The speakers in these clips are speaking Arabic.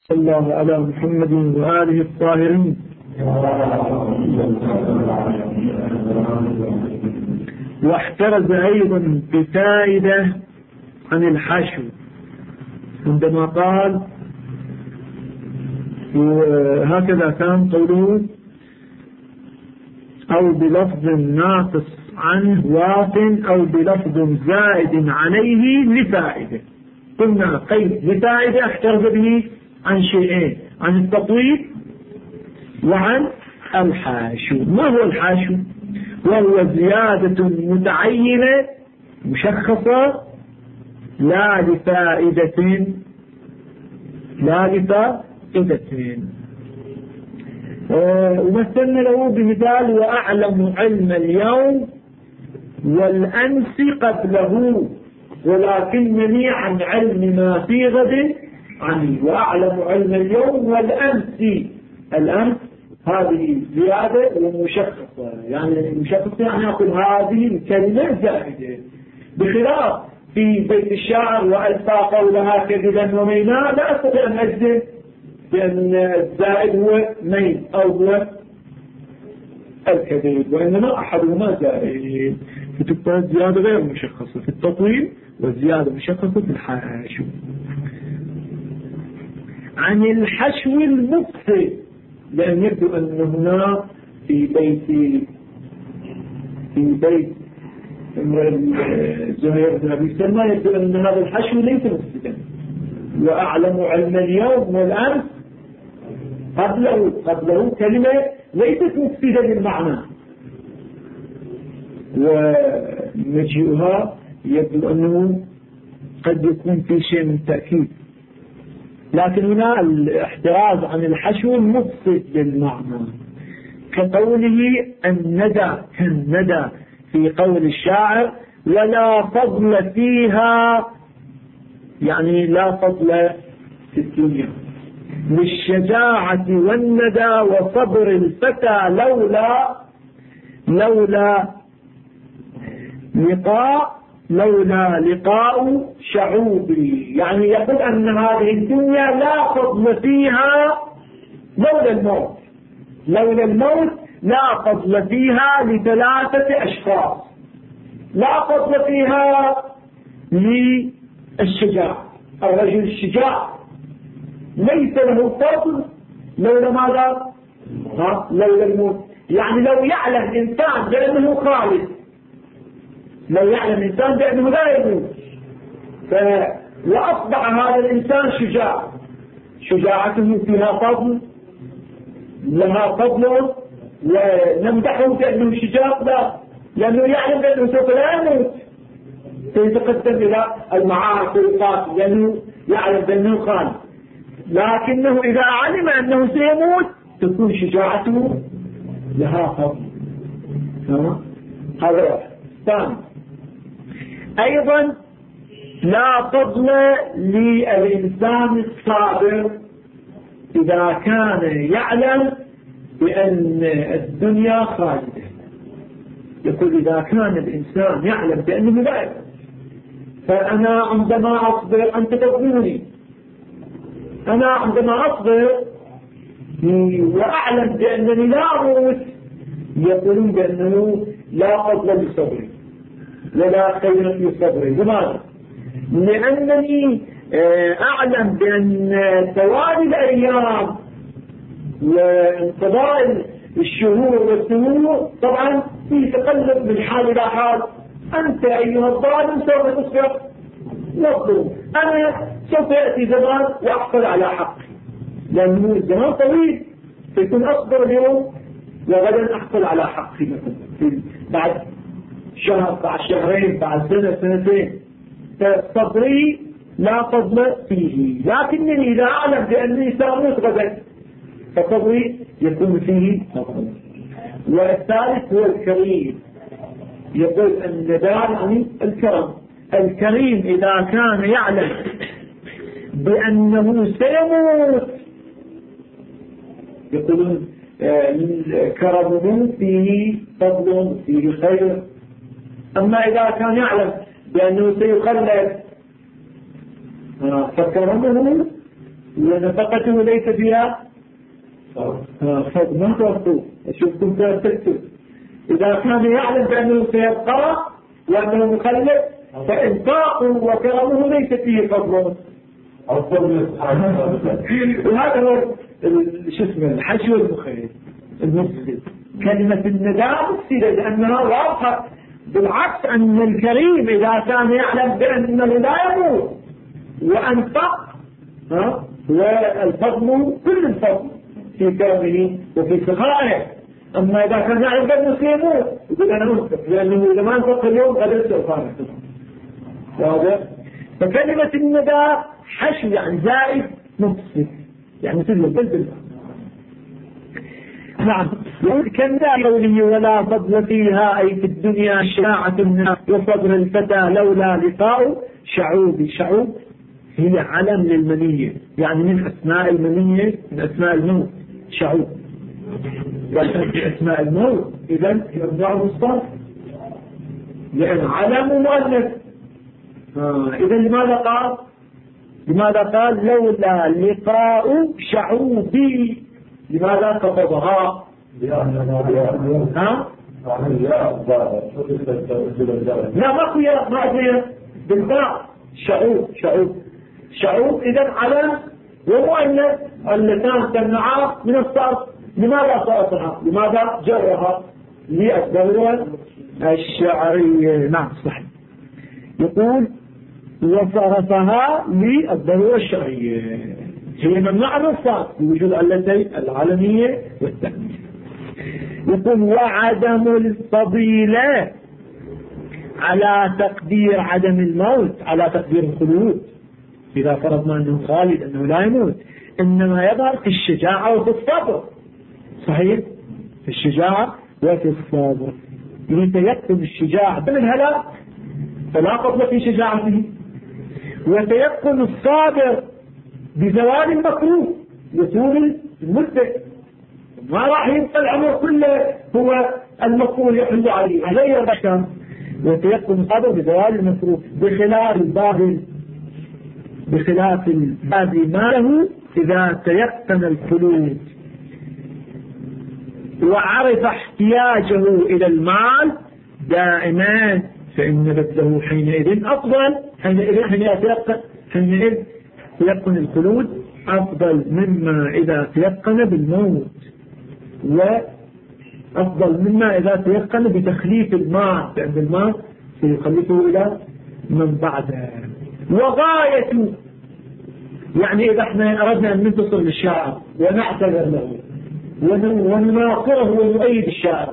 الله على محمد وآله الطاهرين. واحترز أيضا بفائدة عن الحشو عندما قال هكذا كان قوله أو بلفظ ناقص عنه واف أو بلفظ زائد عليه لفائدة. قلنا قيد لفائدة احترز به عن شيئين، عن التطويل وعن الحاشو. ما هو الحاشو؟ وهو زيادة متعينة مشخصة لا لفائدة ومثلنا له بمثال وأعلم علم اليوم والأمس قبله ولكنني عن علم ما في غد عني. وأعلم علم اليوم والأمس، الأمس هذه زيادة ومشخصة، يعني مشخصة يعني أقول هذه الكلمة زائدة، بخلاف في بيت الشاعر وألفى قولها كذبا ومينا لا أستطيع أن أجزم بأن الزائد هو مين أو هو الكذب، وإنما أحدهما زائد، فتبقى الزيادة غير مشخصة في التطويل والزيادة مشخصة في الحشو. عن الحشو المفسد، لأن يبدو أن هنا في بيت زهير بن أبي سلمى يبدو أن هذا الحشو ليس مفسدا. وأعلم علم اليوم والأمس قبله كلمة ليست مفسدة للمعنى، ومجيئها يبدو أنه قد يكون في شيء من تأكيد، لكن هنا الاحتراز عن الحشو المفسد للمعنى، كقوله الندى كالندى في قول الشاعر ولا فضل فيها، يعني لا فضل في الدنيا للشجاعة والندى وصبر الفتى لولا لقاء شعوبي. يعني يقول أن هذه الدنيا لا فضل فيها لولا الموت لا فضل فيها لثلاثة أشخاص. لا فضل فيها للشجاع، الرجل الشجاع ليس له فضل لولا ماذا؟ لولا الموت. يعني لو يعلم إنسان بأنه خالد، لو يعلم إنسان بأنه لا يموت وأصبح هذا الإنسان شجاع، شجاعته فيها فضل، لها فضل ونمدحه بأنه شجاع؟ لا، لأنه يعلم بأنه سوف لا يموت، سيتقدم إلى المعارك والقاتل لأنه يعلم بأنه خالد. لكنه إذا علم أنه سيموت تكون شجاعته لها فضل. هذا واحد. ثاني أيضا لا فضل للإنسان الصابر إذا كان يعلم بأن الدنيا خالدة. يقول إذا كان الإنسان يعلم بأنه لا يموت، فأنا عندما أصبر أنت تظلمني، أنا عندما أصبر وأعلم بأنني لا أموت، يقولون بأنه لا فضل لصبري ولا خير في صبري. لماذا؟ لأنني أعلم بأن توالي الأيام وانقضاء الشهور والسنور طبعا في تقلب من حال إلى حال. أنت أيها الظالم سوف تصبح مظلوم، أنا سوف يأتي زمان وأحصل على حقي، لأنه الزمان طويل، سيكون أصبر اليوم وغدا أحصل على حقي مثلا بعد شهر، بعد شهرين، بعد سنة، سنتين. فصبري لا فضل فيه، لكنني إذا أعلم بأنني سأموت غدا فصبري يكون فيه فضل. والثالث هو الكريم، يقول النداء يعني الكرم. الكريم إذا كان يعلم بأنه سيموت يقولون كرمه فيه فضل فيه خير. أما إذا كان يعلم بأنه سيخلد فكرمه ونفقته ليس فيها فضل. ما توقفوا أشوفكم تكتب. إذا كان يعلم بأنه سيبقى وأنه مخلف فإنفاقه وكرمه ليس فيه فضل. وهذا هو شو اسمه الحشو المفسد. كلمة النداء مفسدة لأنها واضحة. بالعكس أن الكريم إذا كان يعلم بأنه لا يموت وأنفق والفضل كل الفضل في كرمه وفي سخائه. أما إذا كان يعلم بأنه سيموت يقول أنا أنفق لأنه إذا ما أنفق اليوم غدا سيفارق. واضح؟ فكلمة النداء حشو يعني زائد مفسد يعني مثل البلد. نعم. كلا قوله ولا فضل فيها أي في الدنيا شاعة الناس وصبر الفتى لولا لقاء شعوب. شعوب هي علم للمنية يعني من أسماء المنية من أسماء الموت شعوب. وعشان في أسماء الموت إذن يرجع الصرف لأن علم مؤنث. إذن لماذا قال لولا لقاء شعوبي؟ لماذا خفضها؟ لا ماكو يا بالباء شعوب إذن علم ومؤنث. اللسان تمنعها من الصرف. لماذا صرفها؟ لماذا جرها؟ لأسباب الشعرية. نعم صحيح. يقول وصرفها للضرورة الشرعية هي ممنوع من الصرف بوجود اللتين العالمية والتأمية. يقول وعدم الفضيلة على تقدير عدم الموت على تقدير الخلود. إذا فرضنا أنه خالد أنه لا يموت إنما يظهر في الشجاعة وفي الصبر. صحيح في الشجاعة وفي الصبر. يتيقن الشجاعة من الهلاك فلا فضل في شجاعته وتيقن الصابر بزوال المكروه يطول المدة. ما راح يبقى العمر كله هو المكروه يحل عليه عليه الرشام. وتيقن الصابر بزوال المكروه بخلاف الباذل ما له إذا تيقن الخلود وعرف احتياجه إلى المال دائما فإن بذله حينئذ أفضل. حينئذ تيقن الخلود أفضل مما إذا تيقن بالموت وأفضل مما إذا تيقن بتخليف المال لأن المال سيخلفه إلى من بعده. وغاية يعني إذا احنا أردنا أن ننتصر للشاعر ونعتذر له ونناصره ونؤيد الشاعر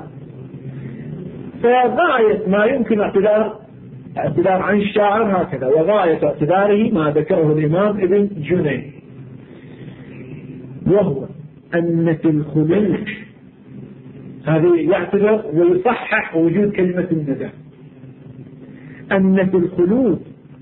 فغاية ما يمكن اعتذار عن الشاعر هكذا. وغاية اعتذاره ما ذكره الإمام ابن جني وهو أن في الخلود هذه يعتذر ويصحح وجود كلمة الندى. أن في الخلود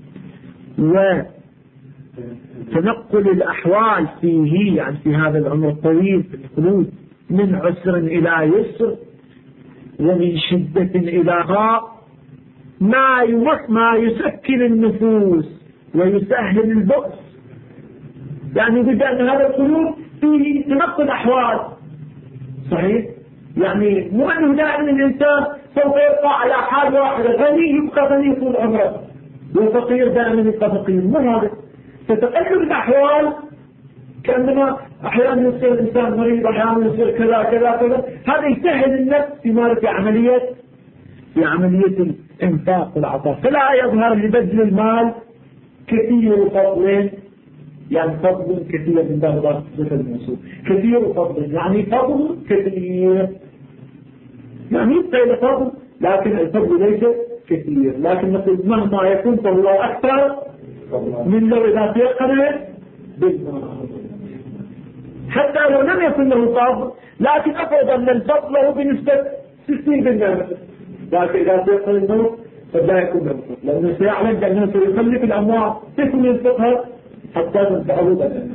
وتنقل الأحوال فيه يعني في هذا العمر الطويل في الخلود من عسر إلى يسر ومن شدة إلى ضاق ما يسكن النفوس ويسهل البؤس. يعني بدأ أن هذا الخلود فيه تنقل أحوال. صحيح يعني مو أنه دائما الإنسان سوف يبقى على حال واحدة غني يبقى غني طول عمره والفقير دائما يبقى فقير. مو هذا. تتقلب الأحوال كأنما أحيانا يصير الإنسان مريض أحيانا يصير كذا كذا كذا. هذا يسهل النفس في عملية الإنفاق والعطاء. فلا يظهر لبذل المال كثير فضل يعني فضل كثير من باب صفة الموصول كثير فضل يعني فضل كثير يعني يبقى فضل لكن الفضل ليس كثير. لكن نقول مهما يكون فهو أكثر من لو إذا تيقن بالمال حتى لو لم يكن له فضل لكن أفضل أن الفضل له بنسبة 60%. لكن إذا تيقن الموت فلا يكون له فضل لأنه سيعلم بأنه سيخلف الأموال تكون ينفقها حتى تنفعه بدنا.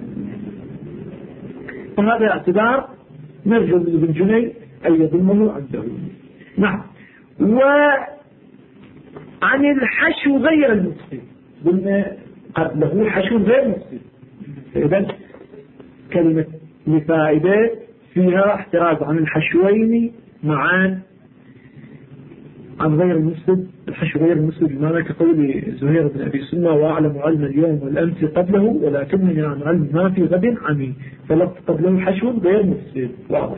وهذا اعتبار نرجو من ابن جني أن يضمه عنده. نعم. وعن الحشو غير المفسد قلنا قد له حشو غير مفسد. إذن كلمة لفائدة فيها احتراز عن الحشوين معا عن غير المسلم. الحشو غير المسلم بمعنى كقول زهير بن أبي سلمى: وأعلم علم اليوم والأمس قبله ولكنني عن علم ما في غد عمي، فلقد قبله حشو غير مسلم. واضح.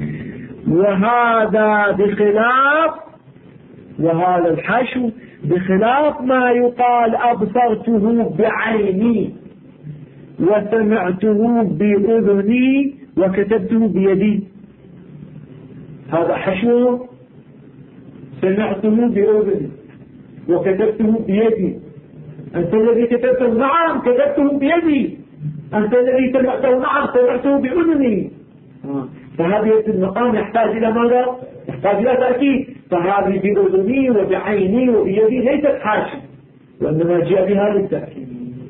وهذا الحشو بخلاف ما يقال أبصرته بعيني وسمعته بأذني وكتبته بيدي. هذا حشو سمعته بأذني وكتبته بيدي. أنت الذي كتبته نعم كتبته بيدي، أنت الذي سمعته نعم سمعته بأذني. فهذه المقام يحتاج إلى ماذا؟ يحتاج إلى تأكيد. فهذه بأذني وبعيني وبيدي ليست حاشا، وإنما جاء بها للتأكيد.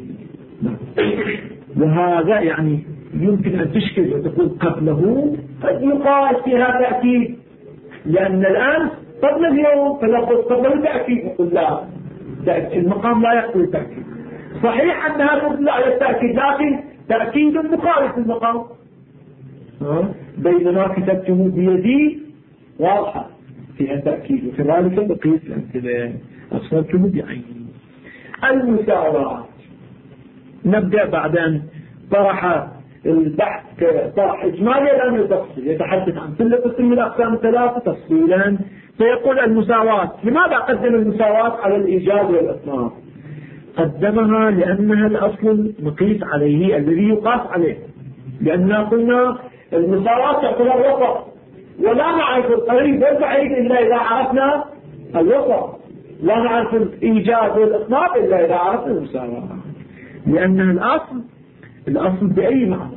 وهذا يعني يمكن أن تشكل وتقول قبله قد يقال فيها تأكيد، لأن الآن قبل اليوم فلقد قبله تأكيد. نقول لا، المقام لا يقبل التأكيد. صحيح أنها تدل على التأكيد، لكن تأكيد مخالف المقام. بينما كتبته بيدي واضحة فيها تأكيد، وكذلك بقية الأمثلة أصبته بعيني. المساواة نبدأ بعد أن طرح البحث كطرح إجمالي الآن التفصيل، يتحدث عن كل قسم من الأقسام الثلاثة تفصيلا. فيقول المساواة. لماذا قدم المساواة على الإيجاب والإطلاق؟ قدمها لأنها الأصل مقيس عليه الذي يقاس عليه، لأننا قلنا المساواة تعتبر وسط، ولا نعرف القريب والبعيد إلا إذا عرفنا الوسط، لا نعرف الإيجاب والإطلاق إلا إذا عرفنا المساواة، لأنها الأصل بأي معنى؟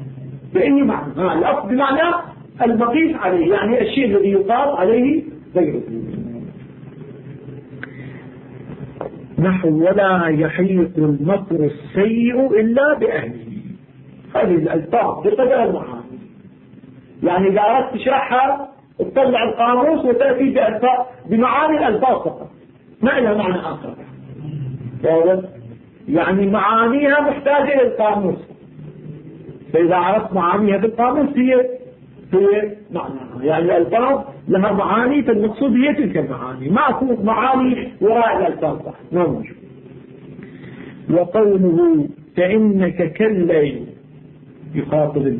الأصل بمعنى المقيس عليه، يعني الشيء الذي يقاس عليه غيره. نحو ولا يحيط المكر السيء إلا بأهله. هذه الألفاظ بقدر المعاني، يعني إذا أردت تشرحها تطلع القاموس وتأتي بمعاني الألفاظ فقط، ما لها معنى آخر. يعني معانيها محتاجة إلى القاموس، فإذا عرفت معانيها بالقاموس هي معناها، يعني الألفاظ لها معاني، فالمقصود هي تلك المعاني، ما أكون معاني وراء الألفاظ ما موجود. وقوله فإنك كالليل يخاطب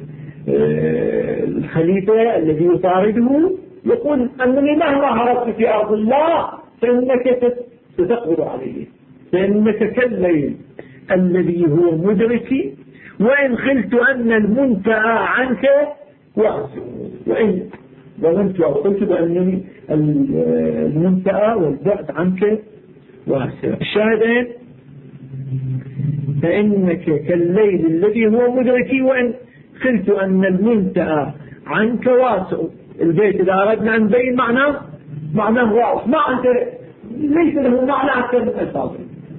الخليفة الذي يطارده، يقول أنني مهما هربت في أرض الله فإنك ستقبض عليه، فإنك كالليل الذي هو مدركي وإن خلت أن المنتهى عنك واسع. وإن ظننت أو قلت بأنني المنتهى والبعد عنك واسع. الشاهدين فإنك كالليل الذي هو مدركي وإن خلت أن المنتهى عنك واسع. البيت إذا أردنا أن نبين معناه واضح، ما أنت ليس له معنى أكثر من الألفاظ،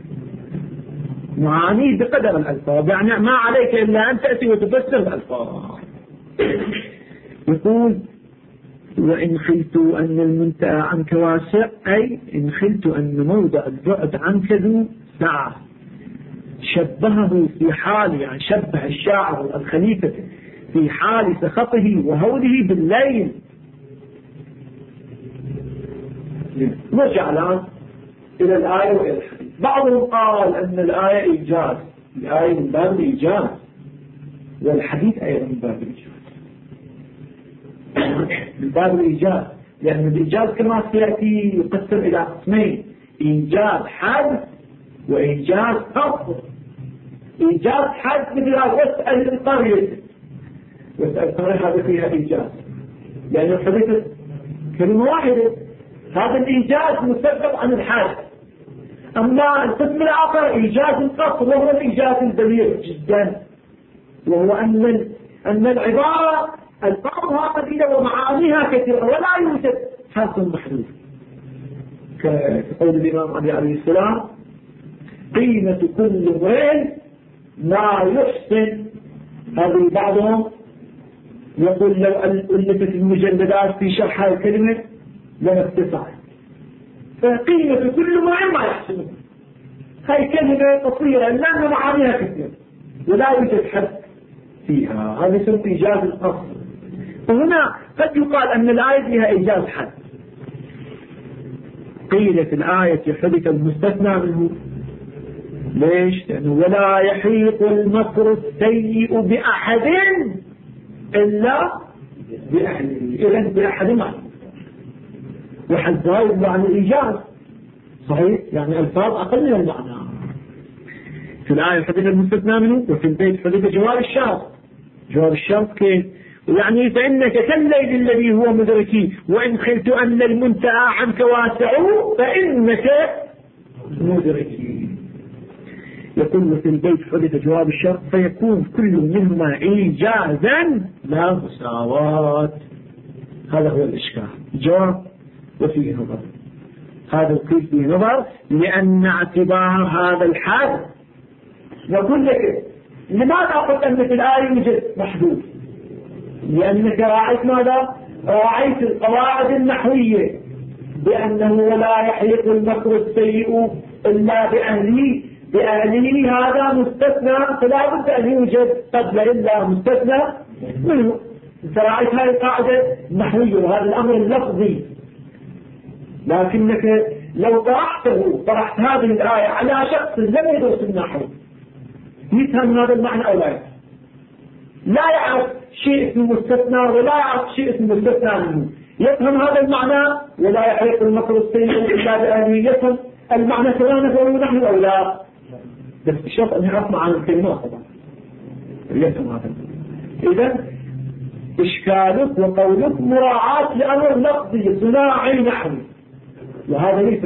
معانيه بقدر الألفاظ، يعني ما عليك إلا أن تأتي وتفسر الألفاظ. يقول وإن خلت أن المنتهى عنك واسع، أي إن خلت أن موضع البعد عنك ذو سعة. شبهه في حال، يعني شبه الشاعر الخليفة في حال سخطه وهوله بالليل. نرجع الآن إلى الآية وإلى الحديث. بعضهم قال أن الآية إيجاز، الآية من باب الإيجاز، والحديث أيضا من باب الإيجاز، من باب الإيجاز، لأن الإيجاز كما سيأتي يقسم إلى قسمين: إيجاز حد وإيجاز قصر. إيجاز حد مثل واسأل القرية، واسأل القرية هذا فيها إيجاز لأنه حدثت كلمة واحدة، هذا الإيجاز مسبب عن الحد. أما القسم الآخر إيجاز القصر، وهو الإيجاز البليغ جدا، وهو أن العبارة ألفاظها قليلة ومعانيها كثيرة ولا يوجد حاصل محدود، كقول الإمام علي عليه السلام: قيمة كل امرئ ما يحسن. هذه بعضهم يقول لو ألفت المجلدات في شرح هذه الكلمة لما اتسعت. فقيمة كل امرئ ما يحسنه، هاي كلمة قصيرة لأن معانيها كثيرة ولا يوجد حد فيها. هذا يسمى إيجاز القصر. وهنا قد يقال أن الآية فيها إيجاز حد. قيل في الآية حدث المستثنى منه. ليش؟ لأنه ولا يحيط المكر السيء بأحد إلا بأهله. إذن بأحد معه وحد ظاهر عن الإيجاز صحيح، يعني ألفاظ أقل من المعنى. في الآية حدث المستثنى منه، وفي البيت حدث جواب الشرط. جواب الشرط كيف؟ يعني فإنك كالليل الذي هو مدركي، وإن خلت أن المنتهى عنك واسع فإنك مدركي. يقول في البيت حدث جواب الشرط، فيكون كل منهما إيجازا لا مساواة. هذا هو الإشكال. جواب وفيه نظر. هذا القيل فيه نظر، لأن اعتبار هذا الحد. نقول لك لماذا قلت أن في الآية يوجد محدود؟ لأنك راعيت ماذا؟ راعيت القواعد النحوية بأنه ولا يحيق المكر السيء إلا بأهله. بأهله هذا مستثنى، فلا بد أن يوجد قبل إلا مستثنى منه. انت راعيت هذه القاعدة النحوية وهذا الأمر اللفظي. لكنك لو طرحت هذه الآية على شخص لم يدرس النحو يفهم هذا المعنى أو لا يفهم. لا يعرف شيء اسمه مستثنى ولا يعرف شيء اسمه مستثنى منه، يفهم هذا المعنى ولا يحيق المكر السيء إلا بأهله. يفهم المعنى سواء نفعله نحن أو لا، بس الشرط أن يعرف معنى الكلمات طبعا يفهم هذا. إذن إشكالك وقولك مراعاة لأمر لفظي صناعي نحوي، وهذا ليس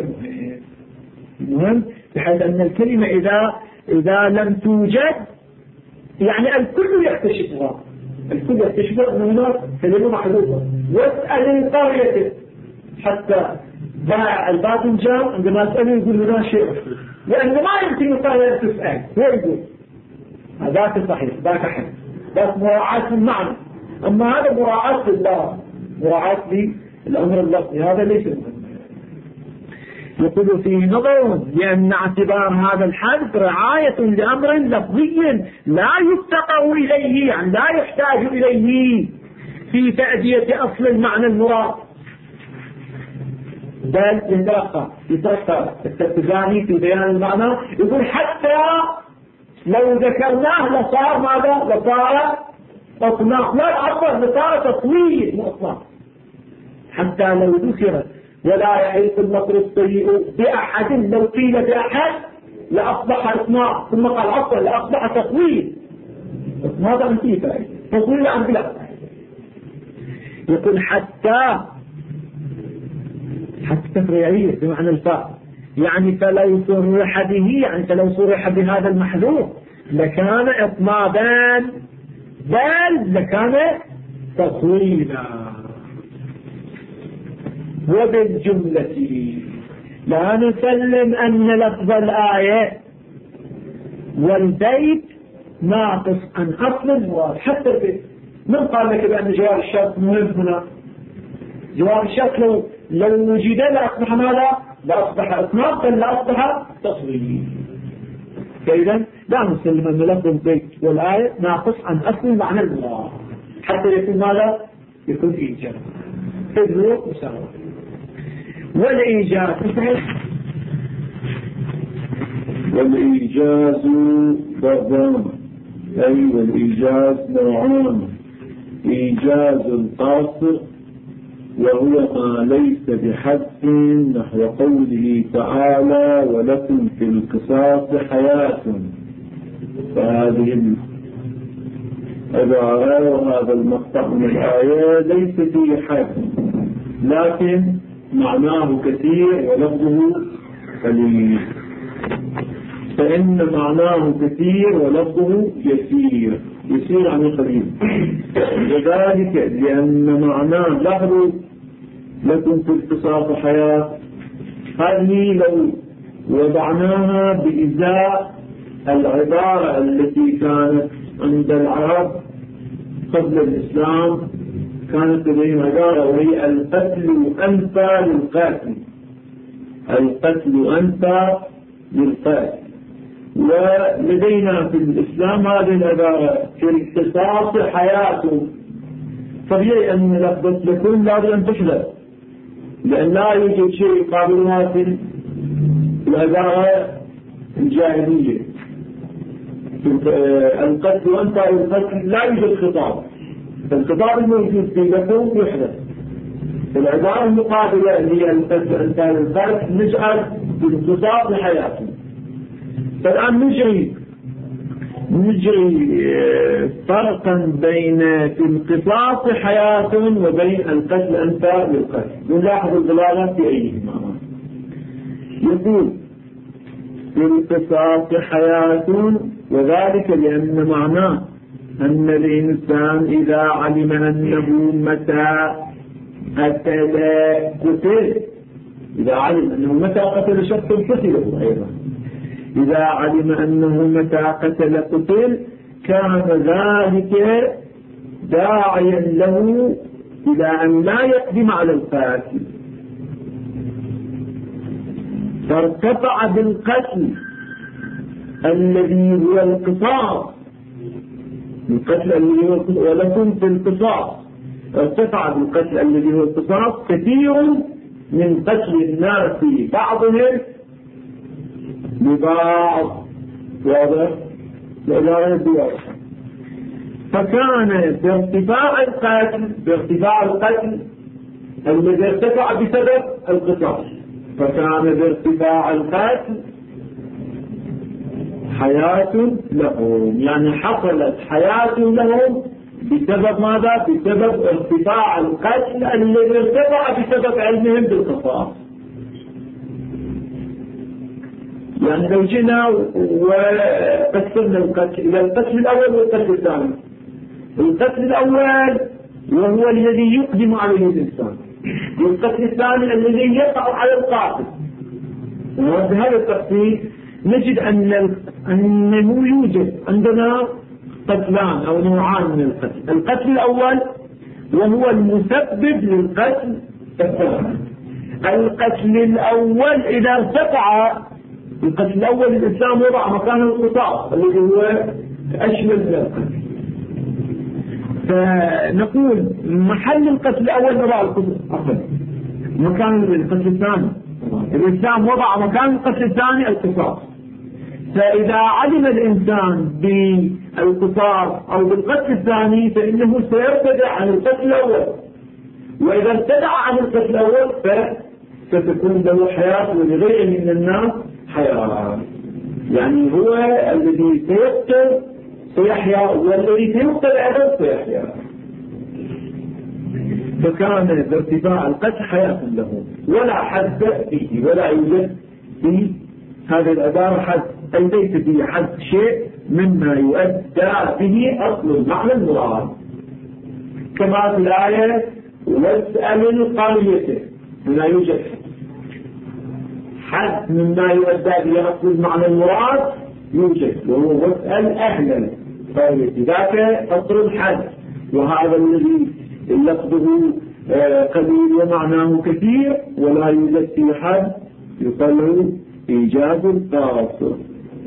مهم. بحيث أن الكلمة إذا لم توجد يعني الكل يكتشفها. الكل يكتشفها أن هناك كلمة محدودة. واسأل القرية حتى باع الباذنجان عندما أسأله يقول هنا شيء، لأن ما يمكن القرية تسأل هو يقول هذاك صحيح ذاك حد، بس مراعاة المعنى. أما هذا مراعاة لله، مراعاة للأمر اللفظي، هذا ليس مهم. يقول فيه نظر، لأن اعتبار هذا الحد رعاية لأمر لفظي لا يفتقر إليه، يعني لا يحتاج إليه في تأدية أصل المعنى المراد، بل يترقى التركزاني في بيان المعنى. يقول حتى لو ذكرناه لصار ماذا؟ لصار أطلاق، لا عفوا لصار تطويل مطلق. حتى لو ذكر ولا يحيق المكر السيء بأحد، لو قيل بأحد لأصبح إطلاق، ثم قال عفوا لأصبح تطويل. هذا عن فيه فائدة، تطويل عن بلا. يقول حتى تفريعية بمعنى الفاء، يعني فلو صرح به، يعني فلو صرح بهذا المحذوف لكان إطنابا، بل لكان تطويلا. وبالجملة لا نسلم أن لفظ الآية والبيت ناقص عن أصل المراد. حتى البيت من قال لك بأن جواب الشرط مهم هنا؟ جواب الشرط لو وجد لأصبح ماذا؟ لأصبح إطناب، بل لأصبح تصوير. فإذا لا نسلم أن لفظ البيت والآية ناقص عن أصل المعنى المراد، حتى يكون ماذا؟ يكون إيجاب إذن مساواة. والإيجاز ضربان، أي والإيجاز نوعان: إيجاز القاصر وهو ما ليس بحد، نحو قوله تعالى ولكم في القصاص حياة. فهذه العبارة وهذا المقطع من الآية ليس فيه حد، لكن معناه كثير ولفظه قليل. فإن معناه كثير ولفظه يسير عن قليل، وذلك لأن معناه ظهر لكم في القصاص حياة. هذه لو وضعناها بإزاء العبارة التي كانت عند العرب قبل الإسلام، كانت لديهم عبارة وهي القتل أنفى للقاتل. القتل أنفى للقاتل. ولدينا في الإسلام هذه العبارة في القصاص حياة. طبيعي أن لفظة لكم لابد أن تحذف، لأن لا يوجد شيء يقابلها في العبارة الجاهلية. القتل وأنت القتل لا يوجد خطاب، فالخطاب الموجود في لكم يحذف. العبارة المقابلة اللي هي القتل أنت القتل نجعل في القصاص حياة. فالآن نجري فرقا بين في القصاص حياة وبين القتل أنت للقتل. نلاحظ الدلالة في أيهما. يقول في القصاص حياة، وذلك لأن معناه أن الإنسان إذا علم أنه متى قتل، إذا علم أنه متى قتل شخص قتله أيضا، إذا علم أنه متى قتل كان ذلك داعيا له إلى أن لا يقدم على القاتل، فارتفع بالقتل الذي هو القصاص، القتل الذي هو القصاص، ولكن في القصاص ارتفع بالقتل الذي هو القصاص كثير من قتل الناس بعضهم ببعض. واضح؟ لا يدوى. فكان بارتفاع القتل الذي ارتفع بسبب القصاص، فكان بارتفاع القتل حياة لهم، يعني حصلت حياة لهم بسبب ماذا؟ بسبب ارتفاع القتل الذي ارتفع بسبب علمهم بالقصاص. يعني لو جينا وقسمنا القتل إلى القتل الأول والقتل الثاني، القتل الأول وهو الذي يقدم عليه الإنسان، والقتل الثاني الذي يقع على القاتل. وبهذا التقسيم نجد أنه يوجد عندنا قتلان أو نوعان من القتل. القتل الأول وهو المسبب للقتل الثاني. القتل الأول إذا ارتفع، القتل الأول الإسلام وضع مكان القصاص الذي هو أشمل من القتل، فنقول محل القتل الأول وضع القصاص، مكان القتل الثاني الإسلام وضع مكان القتل الثاني القصاص. فإذا علم الإنسان بالقصاص أو بالقتل الثاني فإنه سيرتدع عن القتل الأول، وإذا ارتدع عن القتل الأول فتكون له حياة ولغيره من الناس حياة. يعني هو الذي سيقتل سيحيا والذي سيقتل أيضا سيحيا. فكان بارتفاع القتل حياة له ولا حد فيه، ولا يوجد في هذه العبارة حد، أي ليس فيه حد شيء مما يؤدى به أصل المعنى المراد، كما في الآية واسأل القرية لا يوجد حد مما يؤدى به أصل المعنى المراد يوجد، وهو واسأل أهل القرية، ذاك أصل الحد. وهذا الذي لفظه قليل ومعناه كثير ولا يوجد فيه حد يقال إيجاب القاصر.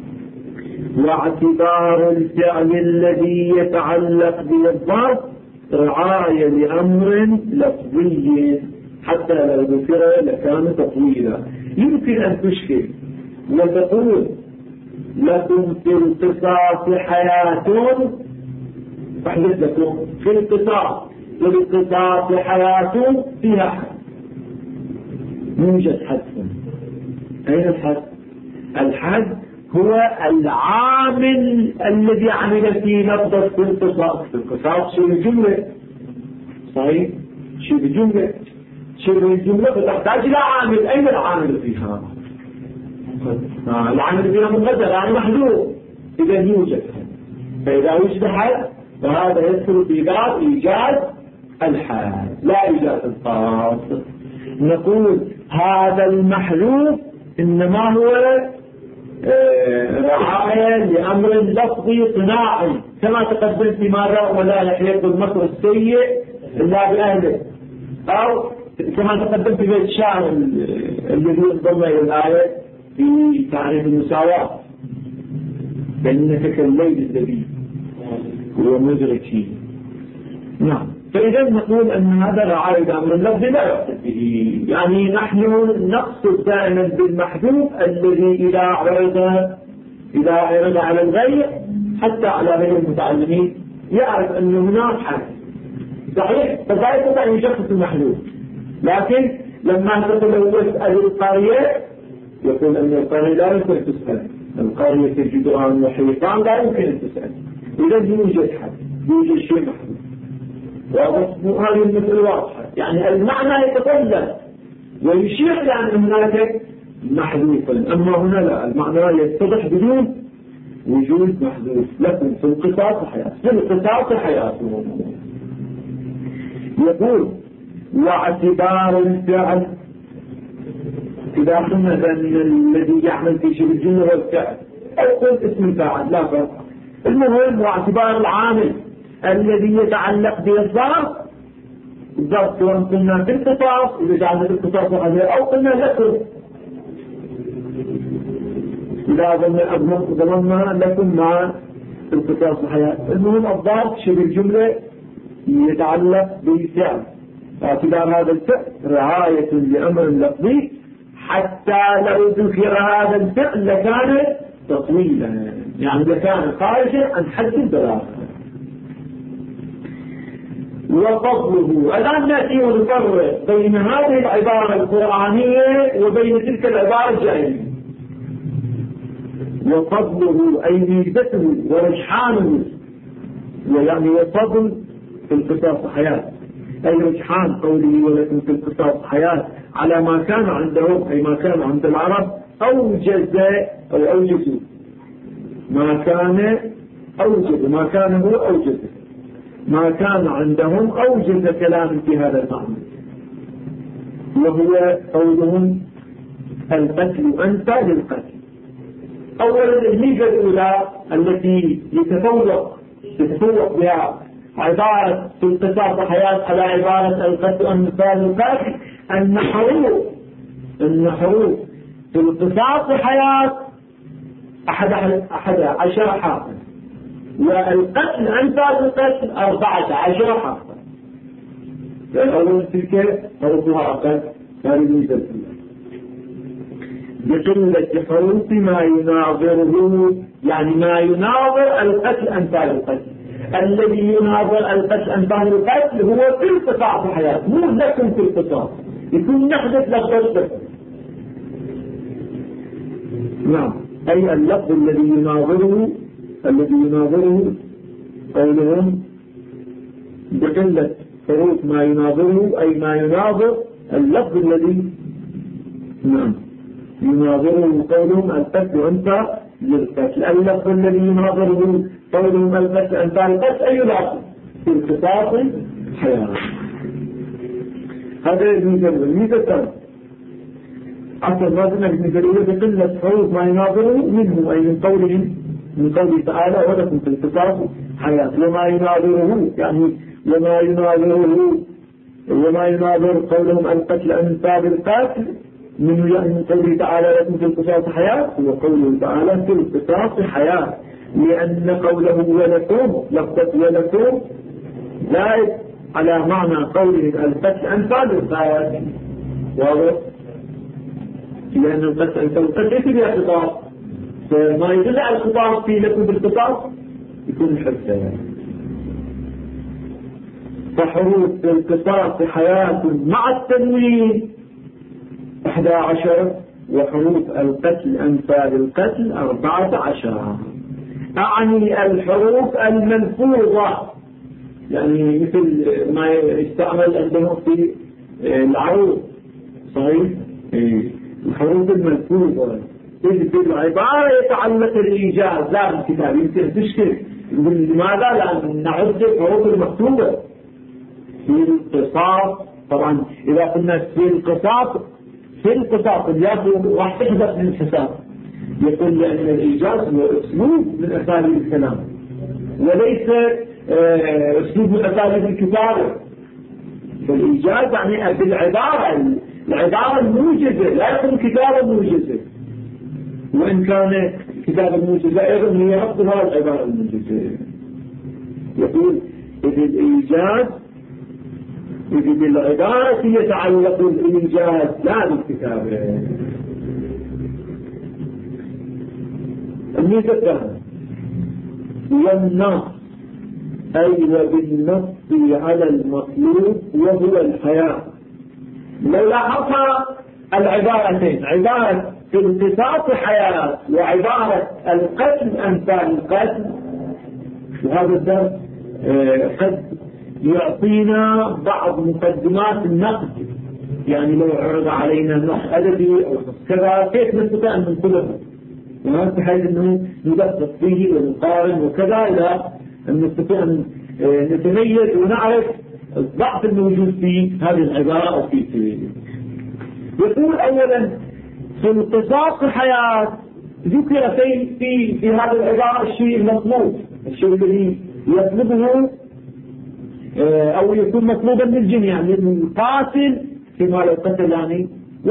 واعتبار الفعل الذي يتعلق بالضرب رعاية لأمر لفظي، حتى لو ذكر لكان تطويلا. يمكن أن تشكل وتقول لكم في القصاص حياة، أحدث لكم في القصاص حياة فيها حد، يوجد حد. أين الحد؟ الحد هو العامل الذي عمل في لفظة في القصاص. في القصاص شيء الجملة، صحيح؟ شيء الجملة، فتحتاج إلى عامل. أين العامل فيها؟ العامل فيها مقدر، يعني محذوف. إذا يوجد حد، فإذا وجد حد فهذا يدخل في باب إيجاد الحد لا إيجاد القاص. نقول هذا المحذوف إنما هو رعاية لأمر لفظي صناعي، كما تقدم في ماذا ولا يحيط المكر السيء إلا بأهله، أو كما تقدم في بيت الشعر الذي انضم إلى الآية في تعريف المساواة. فإنك كالليل الذي هو مدركي. نعم. فإذا نقول أن هذا العائد أمر اللفظ لا يعتد به، يعني نحن نقصد دائما بالمحذوف الذي إذا عرض على الغير حتى على غير المتعلمين يعرف أن هناك حد صحيح، فلا يستطيع أن يشخص المحذوف. لكن لما تقول له اسأل القرية يقول أن القرية لا يمكن تسأل، القرية الجدران وحيطان لا يمكن أن تسأل، إذا يوجد حد، يوجد شيء محذوف. وهذه المسألة واضحة، يعني المعنى يتطلب ويشير إلى أن هناك محذوفا، أما هنا لا، المعنى يتضح بدون وجود محذوف. لكن في القصاص حياة، في القصاص حياة. يقول واعتبار الفعل، إذا قلنا بأن الذي يعمل في شيء الجملة هو الفعل أو قلت اسم الفاعل لا فرق، المهم واعتبار العامل الذي يتعلق بالظرف، الظرف سواء قلنا في القصاص إذا جعلنا في القصاص أو قلنا لكم، إذا ظلمنا لكم مع القصاص الحياة. المهم الظرف شبه الجملة يتعلق بالفعل، اعتبار هذا الفعل رعاية لأمر لفظي، حتى لو ذكر هذا الفعل لكان تطويلا، يعني لكان خارجا عن حد البلاغة. وفضله، الآن نأتي ونفرق بين هذه العبارة القرآنية وبين تلك العبارة الجاهلية. وفضله أي ميزته ورجحانه، ويعني وفضل في القصاص حياة، أي رجحان قوله ولكم في القصاص حياة على ما كان عندهم، أي ما كان عند العرب أوجزوا ما كان أوجز، ما كان هو أوجز، ما كان عندهم أوجز كلام في هذا المعنى، وهو قولهم القتل أنت للقتل. أولا الميزة الأولى التي يتفوق بها عبارة في القصاص حياة على عبارة القتل أنت للقتل، أن حروف في القصاص حياة 11 حرفا، والقتل أنت للقتل 14 حرفا. فالأول تلك حروفها أقل، هذه الميزة الأولى. بقلة حروف ما يناظره، يعني ما يناظر القتل أمثال القتل، الذي يناظر القتل أمثال القتل هو في القصاص حياة، مو لكم في القصاص، يكون نحدث لفظ. نعم، أي اللفظ الذي يناظره قولهم بقلة حروف ما يناظره، أي ما يناظر اللفظ الذي يناظره قولهم القتل أنت للقتل، اللفظ الذي يناظره قولهم القتل أنت للقتل أي لفظ في القصاص حياة. هذا الميزة الثانية. أصل لازم المثالية بقلة حروف ما يناظره منه، أي من قوله تعالى ولكم في القصاص حياة، وما يناظره يعني وما يناظر قولهم القتل أنت بالقتل منه، يعني من قوله تعالى لكم في القصاص حياة، وقوله تعالى في القصاص حياة، لأن قوله ولكم لفظة ولكم زائد على معنى قوله القتل أنت بالقتل، واضح؟ لأن القتل أنت بالقتل ليس بها قصاص، فما يدل على القصاص في لكم بالقصاص يكون حرفا. فحروف القصاص حياة مع التنوين 11، وحروف القتل أمثال القتل 14. أعني الحروف الملفوظة، يعني مثل ما يستعمل عندهم في العروض، صحيح؟ الحروف الملفوظة في العبارة يتعلق الإيجاز، لا بالكتاب يمكن تشكل. لماذا؟ لأن نعد الحروف المكتوبة في القصاص. طبعا إذا قلنا في القصاص الياء راح تحدث من الحساب، يقول لأن الإيجاز هو أسلوب من أساليب الكلام وليس أسلوب من أساليب الكتابة. فالإيجاز يعني بالعبارة، العبارة الموجزة، لا يكون كتابة موجزة، وإن كان كتاب الموجزة أيضا هي ربطها العبارة الموجزة. يقول إذ بالعبارة يتعلق الإيجاز لا بالكتابة. الميزة الثانية والنص أي وبالنص على المطلوب وهو الحياة. لو لاحظها العبارتين، عبارة التصاص حياة وعبارة القتل أمثال القتل، وهذا الدرس قد يعطينا بعض مقدمات النقد. يعني لو عرض علينا نص أدبي أو كذا كيف نستطيع أن ننقله، بحيث أنه ندقق فيه ونقارن وكذا إلى أن نستطيع أن نتميز ونعرف الضعف الموجود في هذه العبارة أو في سبيله. يقول أولا في التصاص الحياة ذكر في هذه العبارة الشيء المطلوب، الشيء الذي يطلبه أو يكون مطلوبا للجميع، يعني القاتل فيما لو قتل يعني.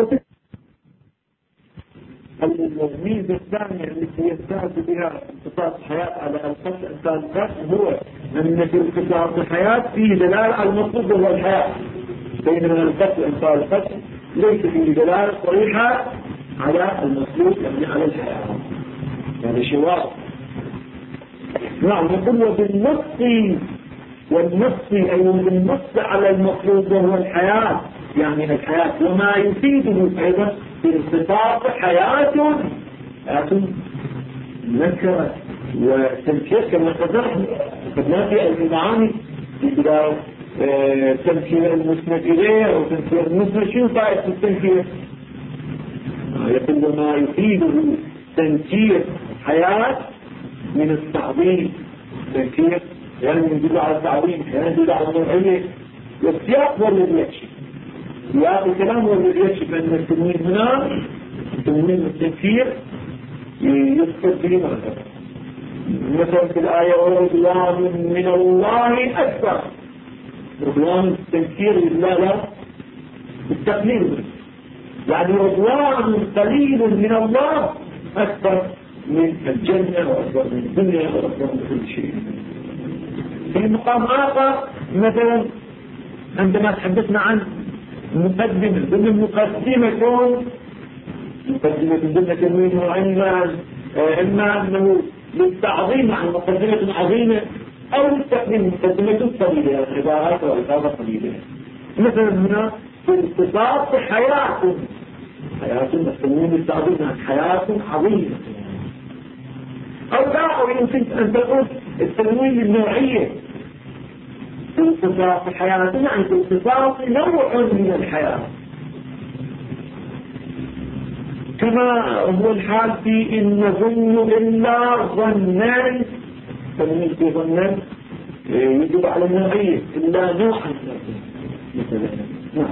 الميزة الثانية التي يمتاز بها اختصاص الحياة على القتل أمثال القتل هو أن في اختصاص الحياة فيه دلالة على المطلوب وهو الحياة، بينما القتل أمثال القتل ليس فيه دلالة صريحة على المطلوب يعني على الحياة. هذا شيء واضح. نعم. يقول والنص أي بالنص على المطلوب وهو الحياة، يعني الحياة وما يفيده أيضا في الاختصاص حياة نكرة وتنكير كما قدنا في المعاني إذا تنكير المسند إليه أو تنكير المسند. شو فائدة التنكير؟ يقول وما يفيده تنكير حياة من التعظيم. تنكير يعني يدل على التعظيم، يعني يدل على النوعية، والسياق هو الذي يكشف. سياق الكلام هو الذي يكشف أن التنوين هنا تنوين التنكير يذكر به ماذا. مثلا في الآية ورضوان من الله أكبر، رضوان التنكير لله لا التقليل، يعني رضوان قليل من الله أكبر من الجنة وأكبر من الدنيا وأكبر من كل شيء. في مقام آخر مثلا عندما تحدثنا عن مقدمة ضمن مقدمة ضمن تنوينه إما أنه للتعظيم عن مقدمة عظيمة أو للتقديم مقدمة قليلة، عبارات وألفاظ قليلة. مثلا هنا في الاختصاص حياة التنوين التعظيم عن حياة عظيمة، أو يمكن أن تقول التنوين النوعية في الاختصاص حياة، يعني في الاختصاص نوع من الحياة، كما هو الحال في إن نظن إلا ظنان. تنوين في ظنان يجب على النوعية إلا نوعا مثلا. نعم.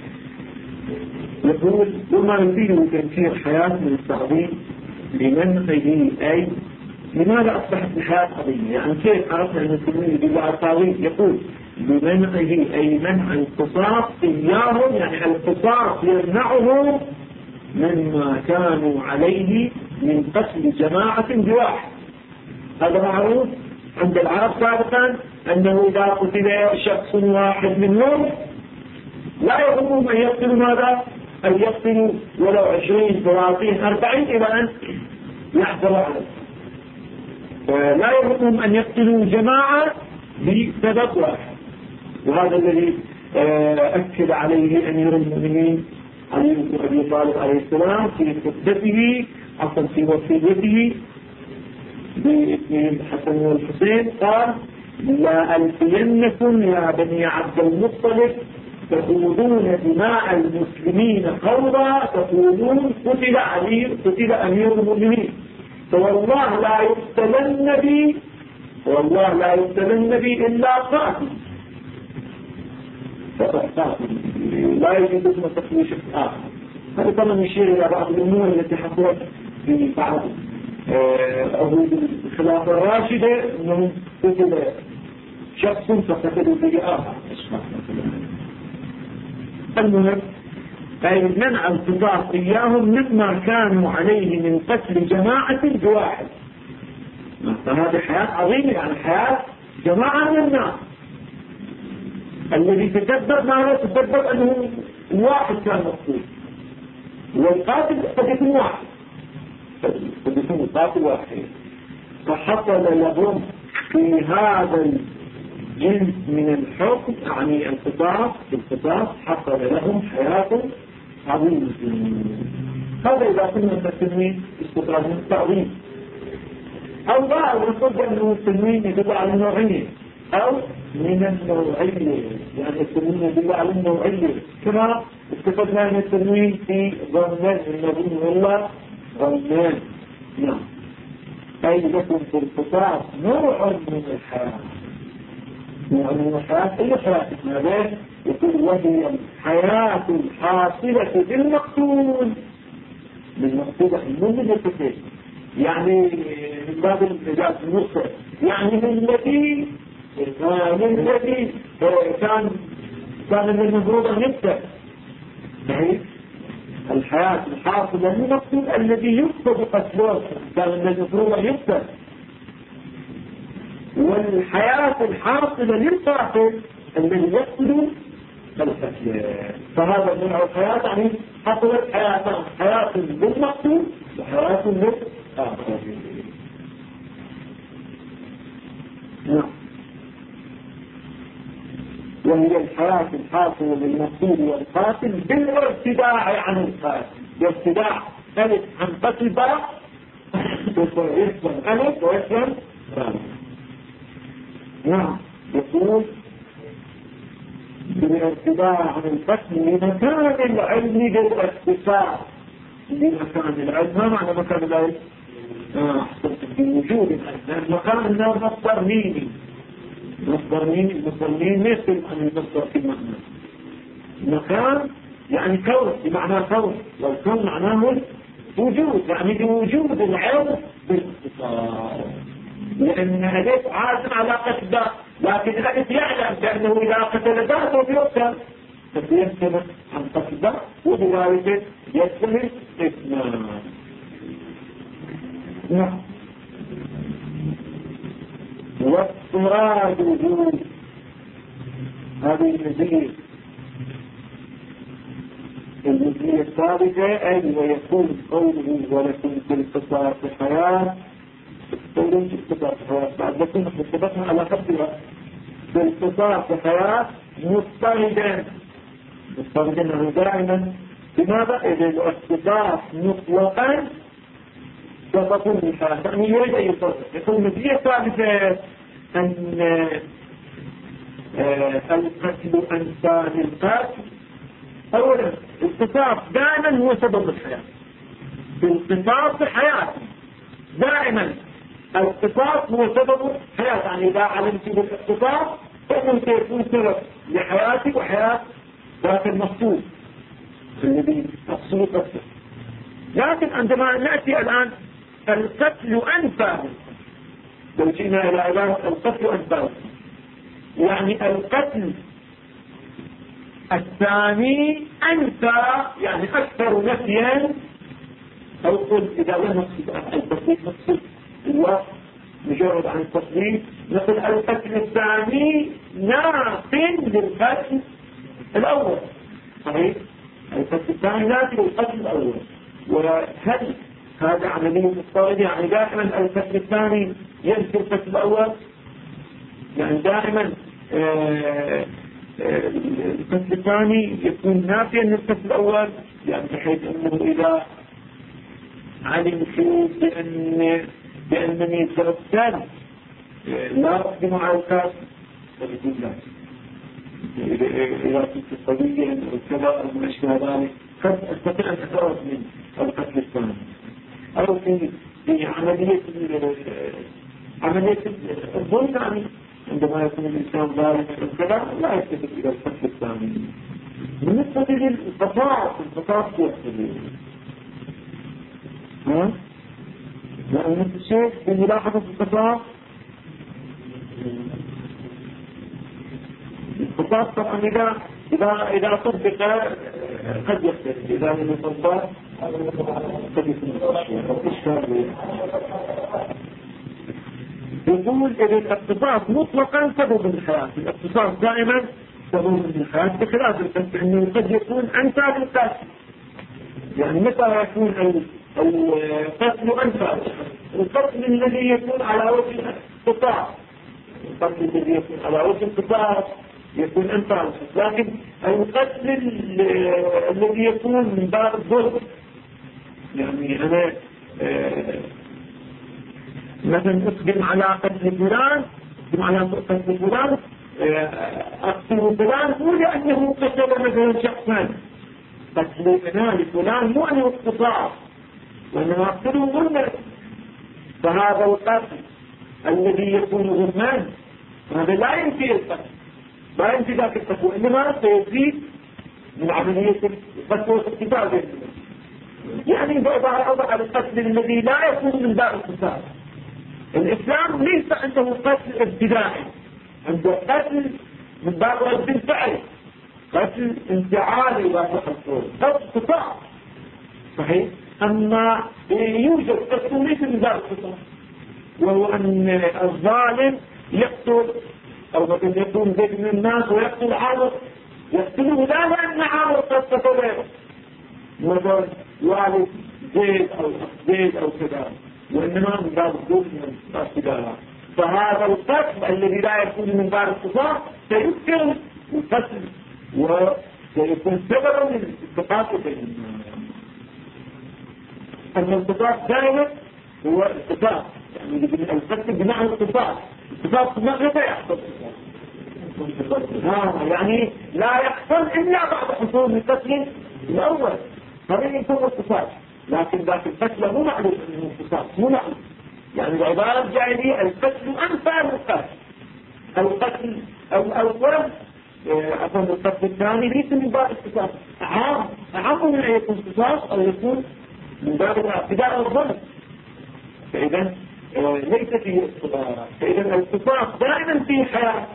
يقول وما يفيده تنكير حياة من التعظيم لمنعه، أي لماذا أصبحت الحياة عظيمة؟ يعني كيف عرفنا أن التنوين يدل على التعظيم؟ يقول بمنعه أي منع القصاص إياهم، يعني القصاص يمنعهم مما كانوا عليه من قتل جماعة بواحد. هذا معروف عند العرب سابقا أنه إذا قتل شخص واحد منهم لا يهمهم أن يقتلوا ماذا؟ أن يقتلوا ولو 20 30 40 إلى أن يحضروا عليه. لا يهمهم أن يقتلوا جماعة بسبب واحد. وهذا الذي أكد عليه أمير المؤمنين علي بن أبي طالب عليه السلام في خطبته أصلا في وصيته بابن الحسن والحسين، قال لا ألفينكم يا بني عبد المطلب تقولون دماء المسلمين قوضا تقولون قتل أمير المؤمنين، فوالله لا يقتلن بي إلا قاتل، فقط قاتل لا يجب اسم تقويش آخر. هذا طبعا يشير إلى بعض الأمور التي حصلت في بعض عهود الخلافة الراشدة، أنهم قتل شخص فقتلوا به آخر. المهم أي منع القصاص إياهم مما كانوا عليه من قتل جماعة بواحد. فهذه حياة عظيمة، يعني حياة جماعة من الناس. الذي تسبب ماذا تسبب أنه الواحد كان مقتول، والقاتل قد يكون واحد، قد يكون القاتل واحد. فحصل لهم في هذا الجنس من الحكم، يعني القصاص حصل لهم حياة عظيمة. هذا إذا كنا نسميه استطراد من التعظيم، أو بعض نقول أنه التنوين يدل على النوعية، أو من النوعية، يعني التنوين يدل على النوعية، كما استفدنا من التنوين في ظنان النبي والله ظنان. نعم، أي لكم في القصاص نوع من الحياة، نوع من الحياة. أي حياة ماذا؟ يقول وهي الحياة الحاصلة بالمقتول، من الكثير، يعني من باب الإجازة المصر، يعني من الذي كان من المفروض أن يبدأ. الحياة الحاصلة للمقتول الذي يقصد قتله كان من المفروض أن يبدأ، والحياة الحاصلة للقاتل الذي يقصد القتل. فهذا نوع الحياة، يعني حصلت حياة للمقتول وحياة للقاتل. نعم، وهي الحياة الحاصلة للمقتول والقاتل بالارتداع عن القاتل. الارتداع ألف عن قتل باء ويسلم ألف ويسلم باء. نعم، يقول بالارتداع عن القتل لمكان العلم بالاختصار. لمكان العلم، ما معنى مكان العلم؟ بوجود العلم. مكان مصدر ميمي، مصدر مين مثل أن المصدر في معنى مكان، يعني كون بمعنى كون، والكون معناه وجود، يعني بوجود العلم بالاختصار. لأن هذا عازم على قتل، لكن الألف يعلم بأنه إذا قتل ذاته بيقتل، فبيسلم عن قتل وبذلك يسلم اثنان. نعم، واضطراد وجود هذه المزية الثابتة. أي ويكون قوله ولكم في القصاص حياة، قوله في القصاص حياة بعد لكم اتفقنا على خطها في القصاص حياة مضطردا أنه دائما. لماذا؟ إذا القصاص مطلقا ستكون الحياة، يعني يريد أن يكون مزية ثابتة أن القتل أنسان القتل. أولا القصاص دائما هو سبب الحياة، في القصاص حياة دائما. القصاص هو سبب الحياة، يعني إذا علمت بالاقتصاص فإنه سيكون سبب لحياتك وحياة ذات المقصود الذي مقصود قتله. لكن عندما نأتي الآن القتل أنفى، لو جئنا إلى عبارة القتل أنفى، يعني القتل الثاني أنفى، يعني أكثر نفيا. أو قل إذا لم نقصد التصديق نقصد الوقت مجرد عن التصديق، نقول القتل الثاني ناف للقتل الأول. صحيح، القتل الثاني ناف للقتل الأول. وهل هذا عملية مضطردة؟ يعني دائما القتل الثاني ينفي القتل الأول، يعني دائما القتل الثاني يكون نافيا للقتل الأول، يعني بحيث أنه إذا علمت بأنني سأقتل لا أقدم على القتل فبيقول لا، إذا كنت صديقا أو كذا أو من أشبه ذلك قد أستطيع أن أتعرض من القتل الثاني. أو في عملية الظلم، يعني عندما يكون الإنسان ظالما أو كذا لا يستفيد إلى القتل الثاني. بالنسبة للقصاص يحتمل لأن نفس الشيء بملاحظة القصاص طبعا إذا طبق قد يختلف إذا لم يطبق قد يكون إشكال. يقول إذا الاقتصاد مطلقا سبب الحياة، الاقتصاد دائما سبب الحياة بخلاف القتل، أنه قد يكون أنفى للقتل. يعني متى يكون القتل أنفى؟ القتل الذي يكون على وجه القطاع، القتل الذي يكون على وجه القطاع يكون أنفع، لكن القتل الذي يكون من باب الظلم، يعني أنا مثلا أقدم على قتل فلان، أقتل فلان مو لأنه قتل مثلا شخصا، قتل أنا لفلان مو أنه اقتصار، وأنه أقتله ظلما. فهذا القتل الذي يكون ظلما هذا لا ينفي القتل، لا ينفي ذاك القتل، وإنما سيزيد من عملية القتل والاقتصاد. يعني بعضها أوضح القتل الذي لا يكون من باب القصاص. الإسلام ليس عنده قتل ابتدائي، عنده قتل من باب رد الفعل، قتل انفعالي لا تحصل، قتل قصاص صحيح. أما يوجد قتل ليس من باب القصاص، وهو أن الظالم يقتل، أو مثلا يكون زيد من الناس ويقتل عامر، يقتله لا لأن عامر قد قتله مثلا والد زيد أو زيد أو كذا، وإنما من باب الظلم من الصدارة. فهذا القتل الذي لا يكون من باب القصاص سيذكر القتل وسيكون سببا من التقاطع بين الناس. أما القصاص دائما هو القصاص، يعني القتل بمعنى القصاص، القصاص متى يحصل؟ يعني لا يحصل إلا بعد حصول القتل الأول، هذا يكون القصاص. لكن ذاك القتل مو معلوم انه القصاص، مو معلوم. يعني العبارة الجاهلية القتل أنفع القتل، القتل الأول عفوا القتل الثاني ليس من باب القصاص، أعم من أن يكون قصاص أو يكون من باب الاعتداء والظلم. فإذا ليس فيه اختبارات، فإذا القصاص دائما فيه حياة،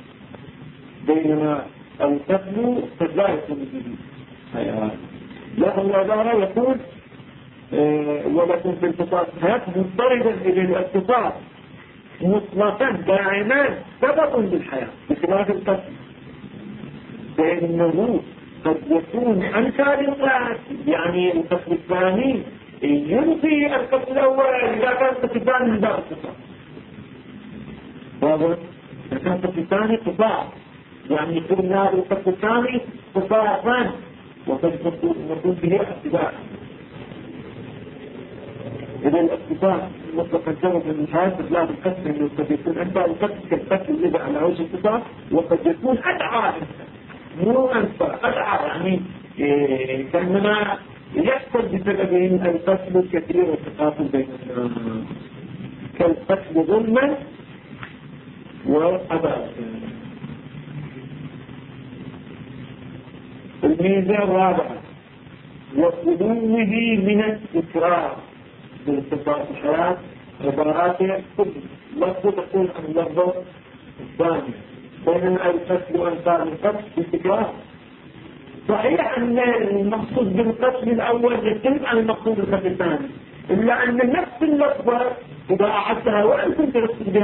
بينما القتل قد لا يكون فيه حياة. لا العبارة يقول ولكن في القصاص حياة مضطردا إلى الاقتصاد مطلقا دائما سبب بالحياة بخلاف القتل، فإنه قد يكون أنكى للقتل، يعني القتل الثاني ينفي القتل الأول إذا كان القتل الثاني من باب القصاص. واضح؟ إذا كان القتل الثاني قصاص، يعني يكون هذا القتل الثاني قصاصا وقد يكون به اعتداء. إذا الاقتصاد مطلقا سبب من الحياة بخلاف القتل، إنه قد يكون أنفع القتل كالقتل الذي على وجه القصاص، وقد يكون أدعى مو أنفع، أدعى يعني كأنما يحصل بسبب القتل الكثير والتقاتل بين الناس، كالقتل ظلما وقضاء. الميزة الرابعة وخلوه من التكرار بالاتفاق الحياة، عباراته كل لفظ تكون عن اللفظ الثاني، بينما القتل وأنفع القتل بالتكرار. صحيح أن المقصود بالقتل الأول يختلف عن المقصود بالقتل الثاني، إلا أن نفس اللفظة إذا أعدتها وأن كنت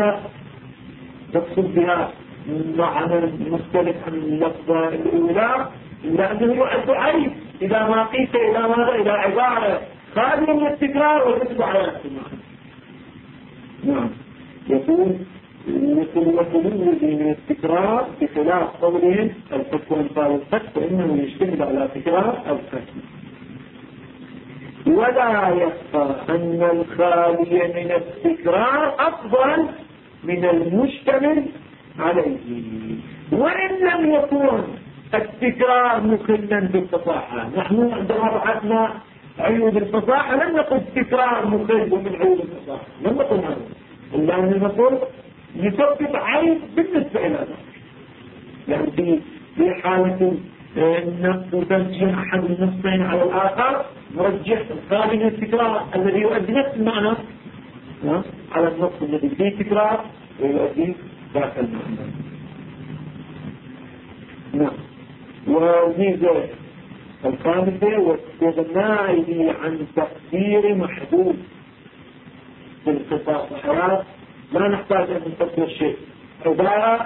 تقصد بها معنى مختلف عن اللفظة الأولى، إلا أنه يعد عيب إذا ما قيس إلى ماذا؟ إلى عبارة خالية من التكرار ويجب على الاحتمال. نعم، يكون وخلوه من التكرار بخلاف قولهم القتل وانفع القتل، فإنه يشتمل على تكرار القتل. ولا يخفى أن الخالي من التكرار أفضل من المشتمل عليه، وإن لم يكن التكرار مخلا بالفصاحة. نحن عندما بحثنا عيوب الفصاحة لم نقل التكرار مخل ومن عيوب الفصاحة، لم نقل هذا، إلا أن نقول يثبت عيب بالنسبة إلى ذلك. يعني في حالة النفس وترجيح أحد النفسين على الآخر مرجح الخالي من التكرار الذي يؤدي نفس المعنى على النفس الذي فيه تكرار ويؤدي ذاك المعنى. نعم. وميزة الخامسة واستغنائه عن تقدير محدود في القصاص الحياة. لا نحتاج أن نفسر شيء، عبارة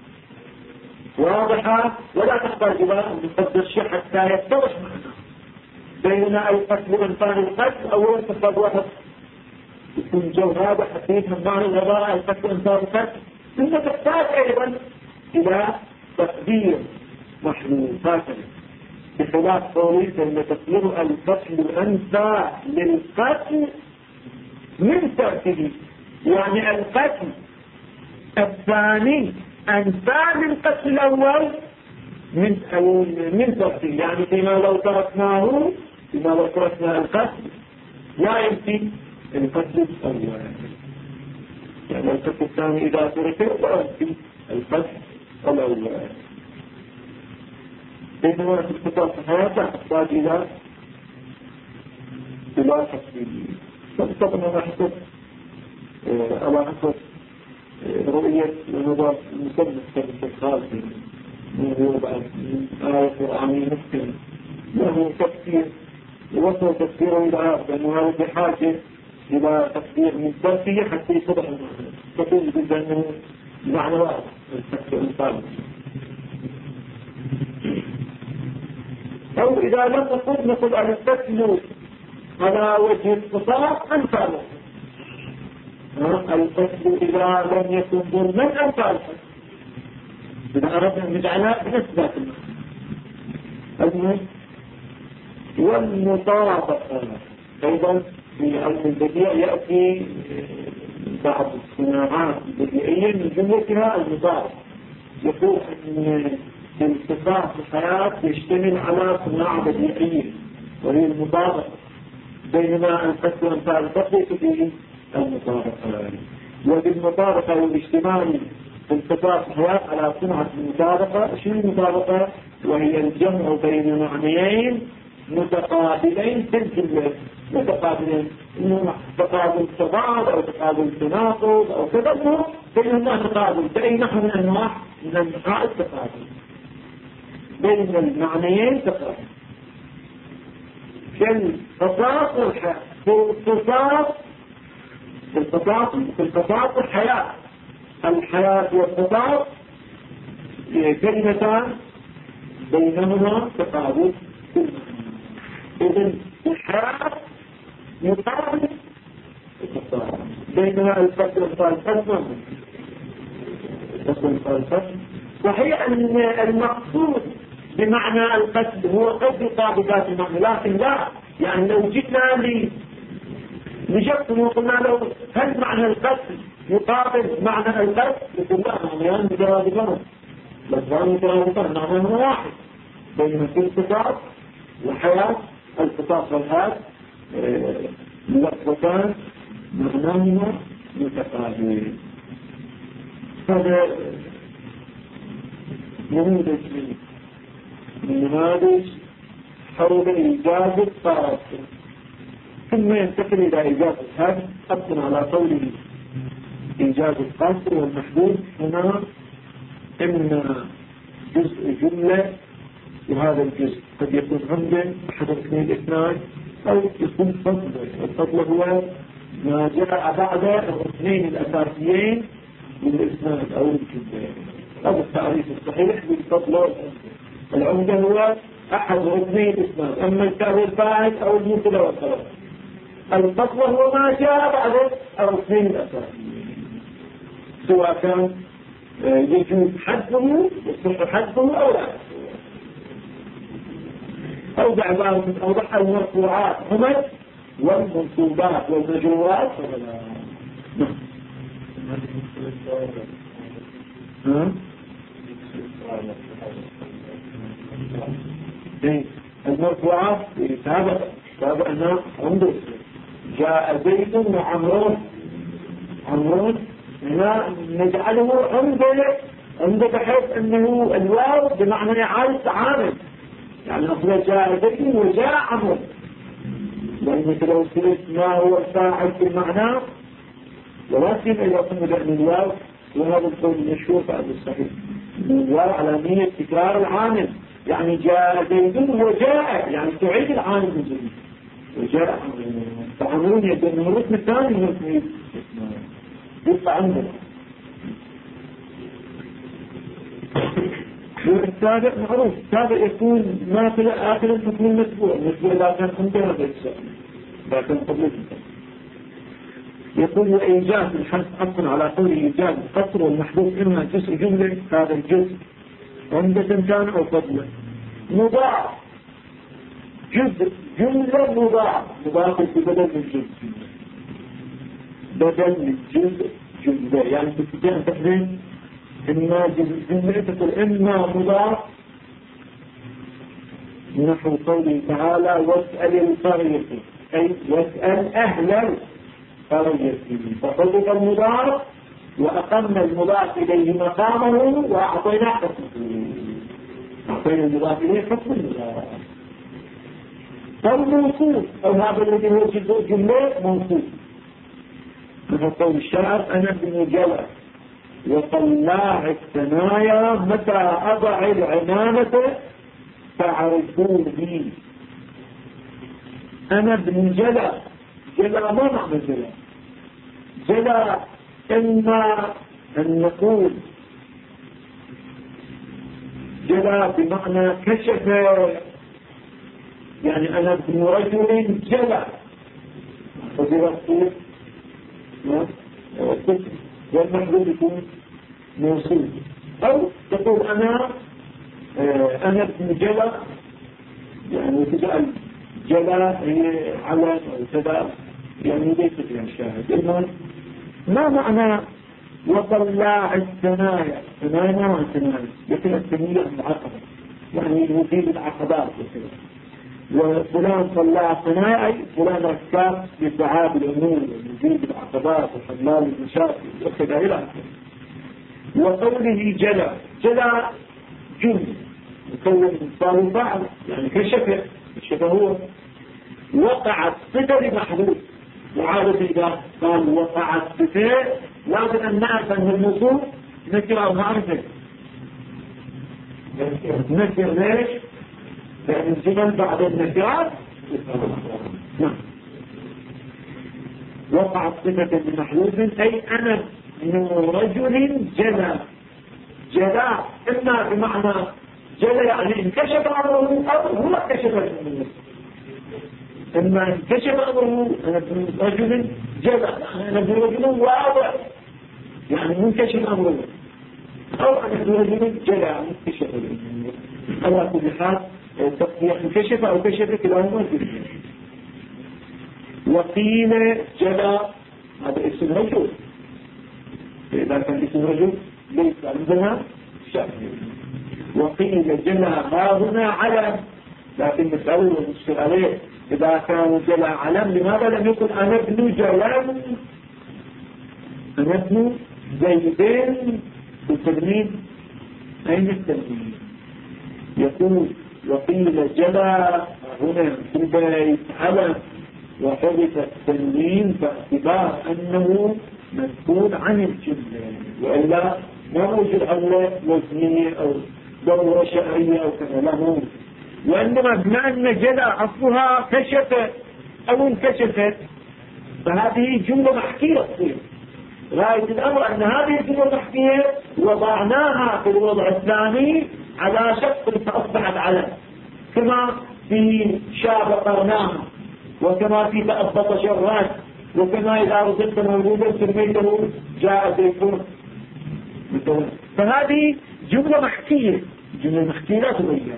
واضحة ولا تحتاج إلى أن نفسر شيء حتى يتضح معنا. بيننا القتل وإنسان القتل أولا تفضل واحد يكون جو هذا حسيت من معنى العبارة القتل وإنسان القتل، ثم تحتاج أيضا إلى تقدير محدود هكذا، بخلاف قولي أن تصير القتل الأنثى للقتل من تأكيد، يعني القتل الثاني أنثى للقتل الأول من تأكيد، يعني فيما لو تركناه القتل لا يمكن القتل الأول، يعني القتل الثاني إذا تركه لا يمكن القتل الأول. بينما في القصاص حياته تحتاج إلى تفصيل. طبعا على حسب رؤية ونظر المسلم في الخارج من بعد آية قرآنية ممكن له تفسير ووصل تفسيره إلى هذا، لأنه هذا بحاجة إلى تفسير من تفسير حتى يصبح المعنى تفسير جدا من معنى واحد التفسير الثالث. أو إذا لم نقل على القتل على وجه القصاص أنفعله، القتل إذا لم يكن ظلما أنفعله، إذا أردنا أن نجعلها بنسبة المهم. والمطابقة أيضا في علم البديع يأتي بعض الصناعات البديعية من جملتها المطابقة، يقول أن القصاص الحياة يشتمل على صناعة بديعية وهي المطابقة، بينما القتل وانفاع القتل فيه المطابقة. وبالمطابقة والاشتمال في القصاص الحياة على صنعة المطابقة. شنو المطابقة؟ وهي الجمع بين معنيين متقابلين في الجملة، متقابلين، إنه تقابل تضاد أو تقابل تناقض أو كذا، بينهما تقابل بأي نحو من أنواع التقابل بين المعنيين تقابل. كالقصاص والحياة، في القصاص الحياة والقصاص كلمتان بينهما تقابل. إذن الحياة يقابل القصاص، بينما القتل والقتل صحيح أن المقصود بمعنى القتل هو قتل طابقات المعنى، لكن لا، يعني لو جئنا لشخص وقلنا له هل معنى القتل يقابل معنى القتل؟ يقول لا، معنيان مترادفان، لفظان مترادفان، معناهما واحد، بينما في القصاص والحياة القصاص والحياة لفظان معناهما متقابلين. هذا نموذج من نماذج حول إيجاز القاصر، ثم ينتقل إلى إيجاز الحد. أبطن على قوله إيجاز القاصر والمحدود هنا إما جزء جملة، وهذا الجزء قد يكون عمدا أحد الاثنين الاثنان، أو يكون فضل. الفضل هو ما جاء بعد الاثنين الأساسيين من الإسناد أو الجملة. هذا التعريف الصحيح بالفضل. العمدة هو أحد اثنين الإسناد، أما الكاهو الفاعل أو المثل والخلاف. الفضل هو ما جاء بعد الاثنين الأساسيين، سواء كان يجوز حده يصح حده أو لا. أو بعضهم أوضح المرفوعات همت والمنصوبات والمجرورات المرفوعات سابق الناس عنده جاء زيد وعمرون. عمرون هنا نجعله عنده بحيث أنه الواو بمعنى إعادة عامل، يعني أصلا جاء زيد وجاء عمرو، لأن لو قلت ما هو الفاعل في المعنى ولكن إذا قلنا بأن الواو، وهذا القول المشهور بعد الصحيح، الواو على نية تكرار العامل، يعني جاء زيد وجاء، يعني تعيد العامل من جديد. وجاء تعاملون يبدأ من الرسم الثاني من الرسم يبقى عندنا. والسابق معروف، السابق يكون ما في آخر الحكم المتبوع، المتبوع لا كان عنده هذا الشيء، لا كان قبل الكتاب. يقول وإيجاز الحذف أصلا على قول إيجاز القصر والمحذوف إما جزء جملة، هذا الجزء عمدة كان أو فضلا. مضاعف جزء جملة مضاعف بدل من جزء، بدل من جزء جملة، يعني تستطيع أن تحذف إما جزء جملة، تقول إما مضاعف نحو قوله تعالى واسأل القرية، أي واسأل أهل القرية، فقلت المضاعف وأقمنا المضاعف إليه مقامه وأعطينا حكمه، أعطينا المضاعف إليه حكم المضاعف. فالموصول أو هذا الذي هو جزء جملة موصول، مثل قول الشاعر أنا ابن جلال وطلاع الثنايا متى أضع العمامة فعرفوني. أنا ابن جلال، جلال ما معنى جلال؟ جلال إما أن نقول جلال بمعنى كشف، يعني أنا ابن رجل جلال فبرسول والمحذوف يكون موصول، أو تقول أنا ابن جلال، يعني تجعل جلال هي علم أو كذا، يعني ليست يعني شاهد. إذن ما معنى وطلاع الثنايا؟ الثنايا ما معنى الثنايا؟ يكون الثنية العقبة، يعني يفيد العقبات وكذا. وفلان طلع الثنايا أي فلان ركاب للدعاء بالأمور ويزيد العقبات وحمال المشاكل وكذا إلى آخره. وقوله جلى جمل يكون صار بعض، يعني كشف هو. وقع الصفة بمحذوف، وعادة إذا قال وقع الصفة لازم أن نعرف أن النصوص نكرة أو معرفة. نكر ليش؟ لأن الجمل بعد النكرات نعم. وقع الصفة بمحذوف أي أنا من رجل جلى إما بمعنى جلى يعني انكشف أمره أو هو انكشف أمره. إما انكشف أمره أنا ابن رجل جلى، أنا ابن رجل واضح يعني منكشف أمره، أو أنا ابن رجل جلى منكشف أمره. على كل حال تقضيح انكشف أو كشف كلاهما جزء. وقيل جلى هذا اسم رجل، إذا كان اسم رجل ليس عندنا شأن. وقيل جلى ها هنا علم، لكن نسأله ونشتر عليه إذا كان جلى علم لماذا لم يكن أنا ابن جلال، أنا ابن زيدين التلميذ؟ أين التلميذ؟ يقول وقيل جلى هنا في البيت علم وحدث التنوين باعتبار أنه مسؤول عن الجملة، وإلا ما موجود علة وزنية أو ضرورة شرعية أو كذا، لا موجود. وإنما بما أن جلى أصلها كشفت أو انكشفت فهذه جملة محكية تصير. غاية الأمر أن هذه الجملة المحكية وضعناها في الوضع الثاني على شكل فأصبحت علم، كما في شاب قرناها، وكما في تأبط شرات، وكما إذا رزقت موجودا سميته جاء زيتون. فهذه جملة محكية، جملة محكية لا تغير.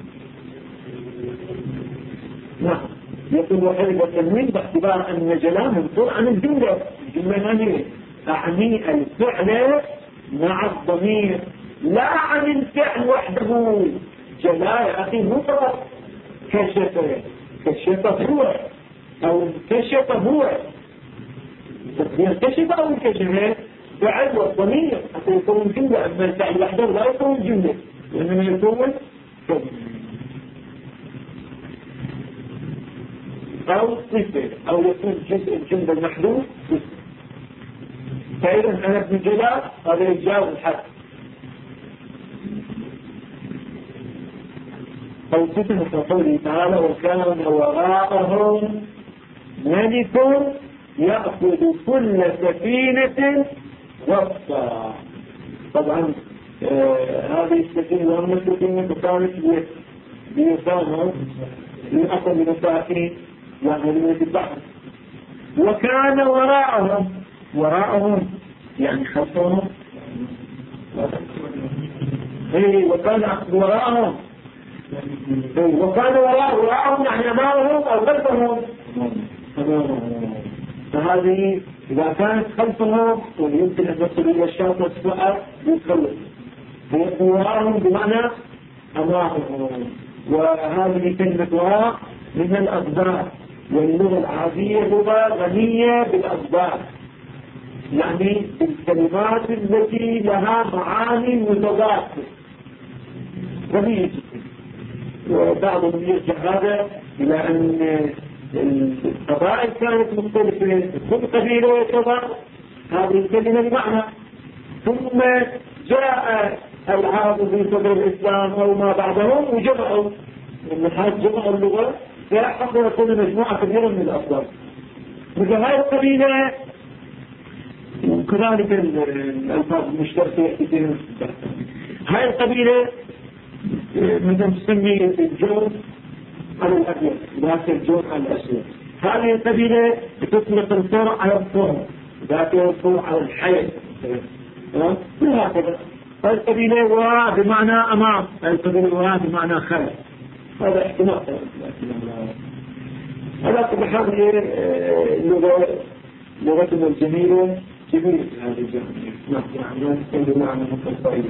نعم. يقول وحرب التنوين باعتبار أن جلال منصور عن الجملة. الجملة هذه أعني الفعل مع الضمير لا عن الفعل وحده. جلال يا أخي مو فقط كشف هو أو انكشف هو، ينكشف أو انكشف فعل والضمير حتى يكون جملة، أما الفعل وحده لا يكون جملة وإنما يكون كلمة أو صفة، أو يكون جزء الجملة المحذوف صفة. فإذا أنا ابن جلال هذا يتجاوز الحد. أو فتنة قوله تعالى وكان وراءهم ملك يأخذ كل سفينة غصبا. طبعا هذه السفينة وأن السفينة كانت بيسانهم لأخذ المساكين يعملون في البحر. وكان وراءهم يعني خلفهم وكان وراءهم وكان وراءهم يعني أمامهم أو خلفهم. فهذه إذا كانت خلفهم يمكن أن تصل إلى الشاطئ والسؤال يتخلف. وراءهم بمعنى أمامهم. وهذه كلمة وراء من الأسباب، واللغة العربية لغة غنية بالأسباب، يعني الكلمات التي لها معاني متضادة غنية جدا. وبعضهم يرجع هذا إلى أن القبائل كانت مختلفة، كل قبيلة كذا هذه الكلمة بمعنى. ثم جاء العرب في صدر الإسلام أو ما بعدهم وجمعوا من حيث جمعوا اللغة فحصل يكون مجموعة كبيرة من الأصدار. مثل هذه القبيلة وكذلك الألفاظ المشتركة كثيرا. هذه القبيلة مثل تسمي الجون على الأبيض ذات الجون على الأسود. هذه القبيلة تطلق الفرع على الفرع ذات الفرع على الحياة. وهكذا هذه القبيلة وراء بمعنى أمام، هذه القبيلة وراء بمعنى خلف. هذا احتمال. هذا كل لغتنا الجميلة جميلة هذه الجميلة. نحن نتكلم عن المتصائلة.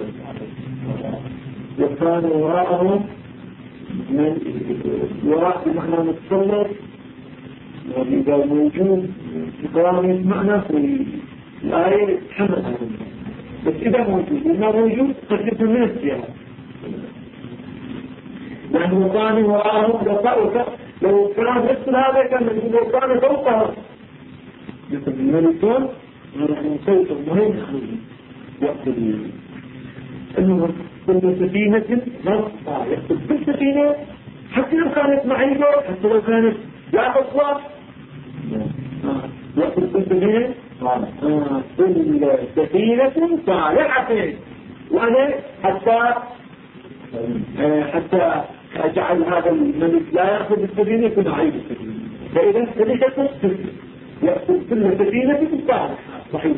وكان وراءهم من وراء بمعنى متسلط، وإذا موجود بقرآن معنى في الآية تحمل عنه. بس إذا موجود قد يكون من السياق. يعني وكان وراءهم لو كان مثل هذا كان لو كان فوقهم مثل الملكون سيطر مهم يقتل انه كل سفينة غرقة يقتل كل سفينة حتى لو كانت معيبة، حتى لو كانت لا تصلح يقتل كل سفينة كل سفينة صالحة. وأنا حتى أجعل هذا الملك لا يأخذ السفينة يكون عيب السفينة. فإذا سفينة يأخذ كل سفينة بالصالح صحيح.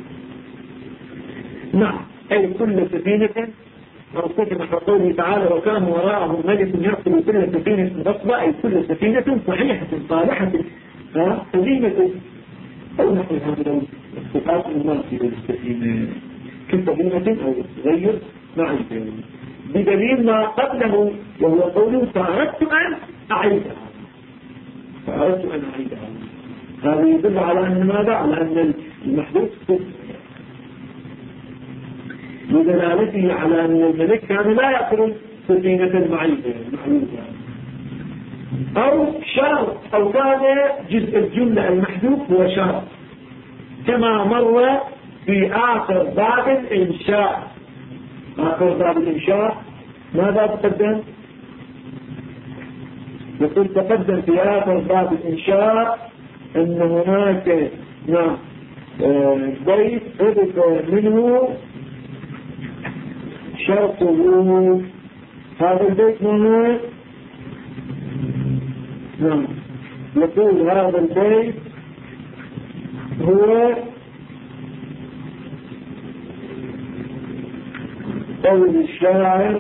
نعم أي كل سفينة مرتكبة قوله تعالى وكان وراءهم ملك يأخذ كل سفينة غصبا، أي كل سفينة صحيحة صالحة سليمة أو نحو هذا الصفات المناسبة للسفينة كسفينة أو غير معي بدليل ما قبله وهو قوله فأردت أن أعيدها. هذا يدل على أن ماذا؟ على أن المحدوث بدلالته على أن الملك كان لا يأخذ سفينة معيدة أو شرط، أو كان جزء الجملة المحدوث هو شرط كما مر في آخر باب الإنشاء. آخر باب الإنشاء ماذا تقدم؟ يقول تقدم في آخر باب الإنشاء أن هناك بيت حدث منه شرط الوجود. هذا البيت هنا يقول هذا البيت هو قول الشاعر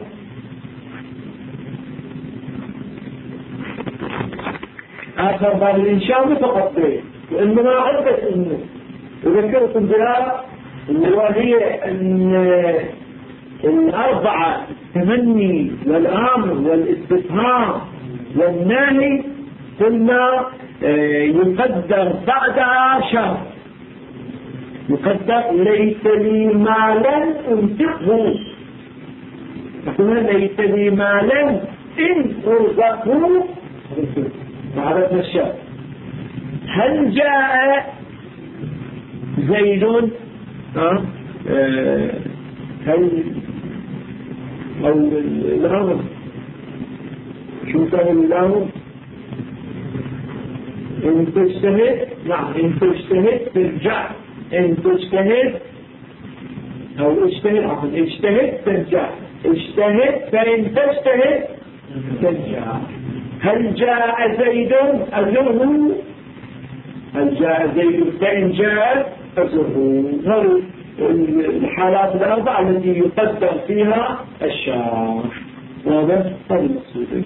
آخر باب الإنشاء فقط بيت، وإنما عدة إنه وذكرتم بها وهي أن الأربعة التمني والأمر والاستفهام والنهي قلنا يقدر بعدها شرط. يقدر ليس لي مالا انفقه، قلنا ليس لي مالا إن أرزقه. عرفنا الشرط. هل جاء زيد هل أو الأمر شو سهل له؟ إن تجتهد، نعم إن تجتهد ترجع، إن تجتهد أو اجتهد ترجع، اجتهد فإن تجتهد ترجع. هل جاء زيد أزره؟ هل جاء زيد فإن جاء أزره. هذه الحالات الأربعة التي يقدر فيها الشرط. هذا المقصود.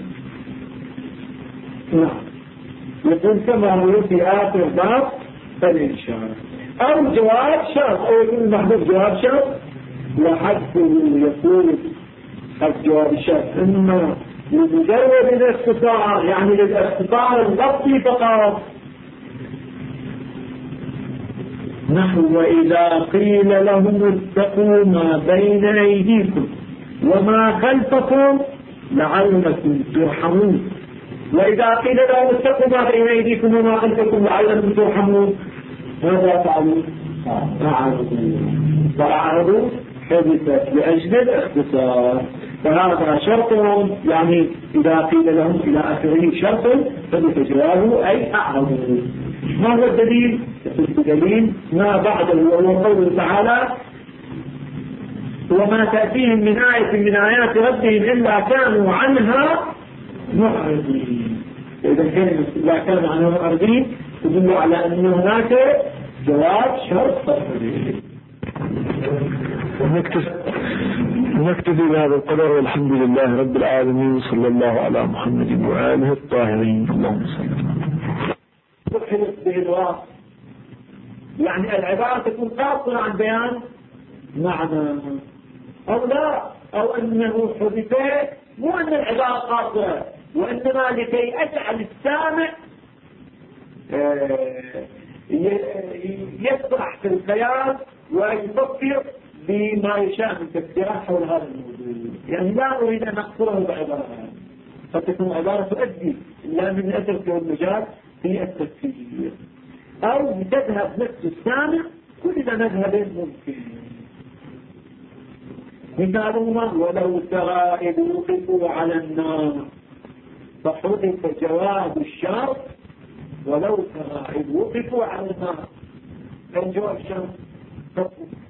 نعم يقول كما هو في آخر باب فالإنشاء أو جواب شرط، أو يكون محذوف جواب شرط وحذفه يكون حذف جواب الشرط إما لمجرد الاختصار، يعني للاختصار اللفظي فقط، نحو وإذا قيل لهم اتقوا ما بين أيديكم وما خلفكم لعلكم ترحمون. وإذا قيل لهم اتقوا ما بين أيديكم وما خلفكم لعلكم ترحمون، ماذا فعلوا؟ فأعرضوا حدثت لأجل الاختصار. فهذا شرط، يعني إذا قيل لهم إلى آخره شرط حدث جوابه أي أعرضوا. ما هو الدليل؟ الدليل ما بعده وهو قوله تعالى وما تأتيهم من آية من آيات ربهم إلا كانوا عنها معرضين. إذا كلمة إلا كانوا عنها معرضين تدل على أن هناك جواب شرط تصريحي. نكتفي بهذا القدر والحمد لله رب العالمين، صلى الله على محمد وآله الطاهرين. اللهم صل وسلم. يعني العبارة تكون قاصرة عن بيان معنى أو لا، أو أنه حدث، مو أن العبارة قاصرة، وإنما لكي أجعل السامع يسرح في الخيال ويفكر بما يشاء من تفسيرات حول هذا الموضوع. يعني لا أريد أن أقصره بعبارة، قد تكون عبارة تؤدي إلا من أدرك المجال في التفسير، أو تذهب نفس السامع كل مذهب ممكن. مثالهما ولو ترى إذ وقفوا على النار فحذف جواب الشرط ولو ترى إذ وقفوا على النار. كان جواب الشرط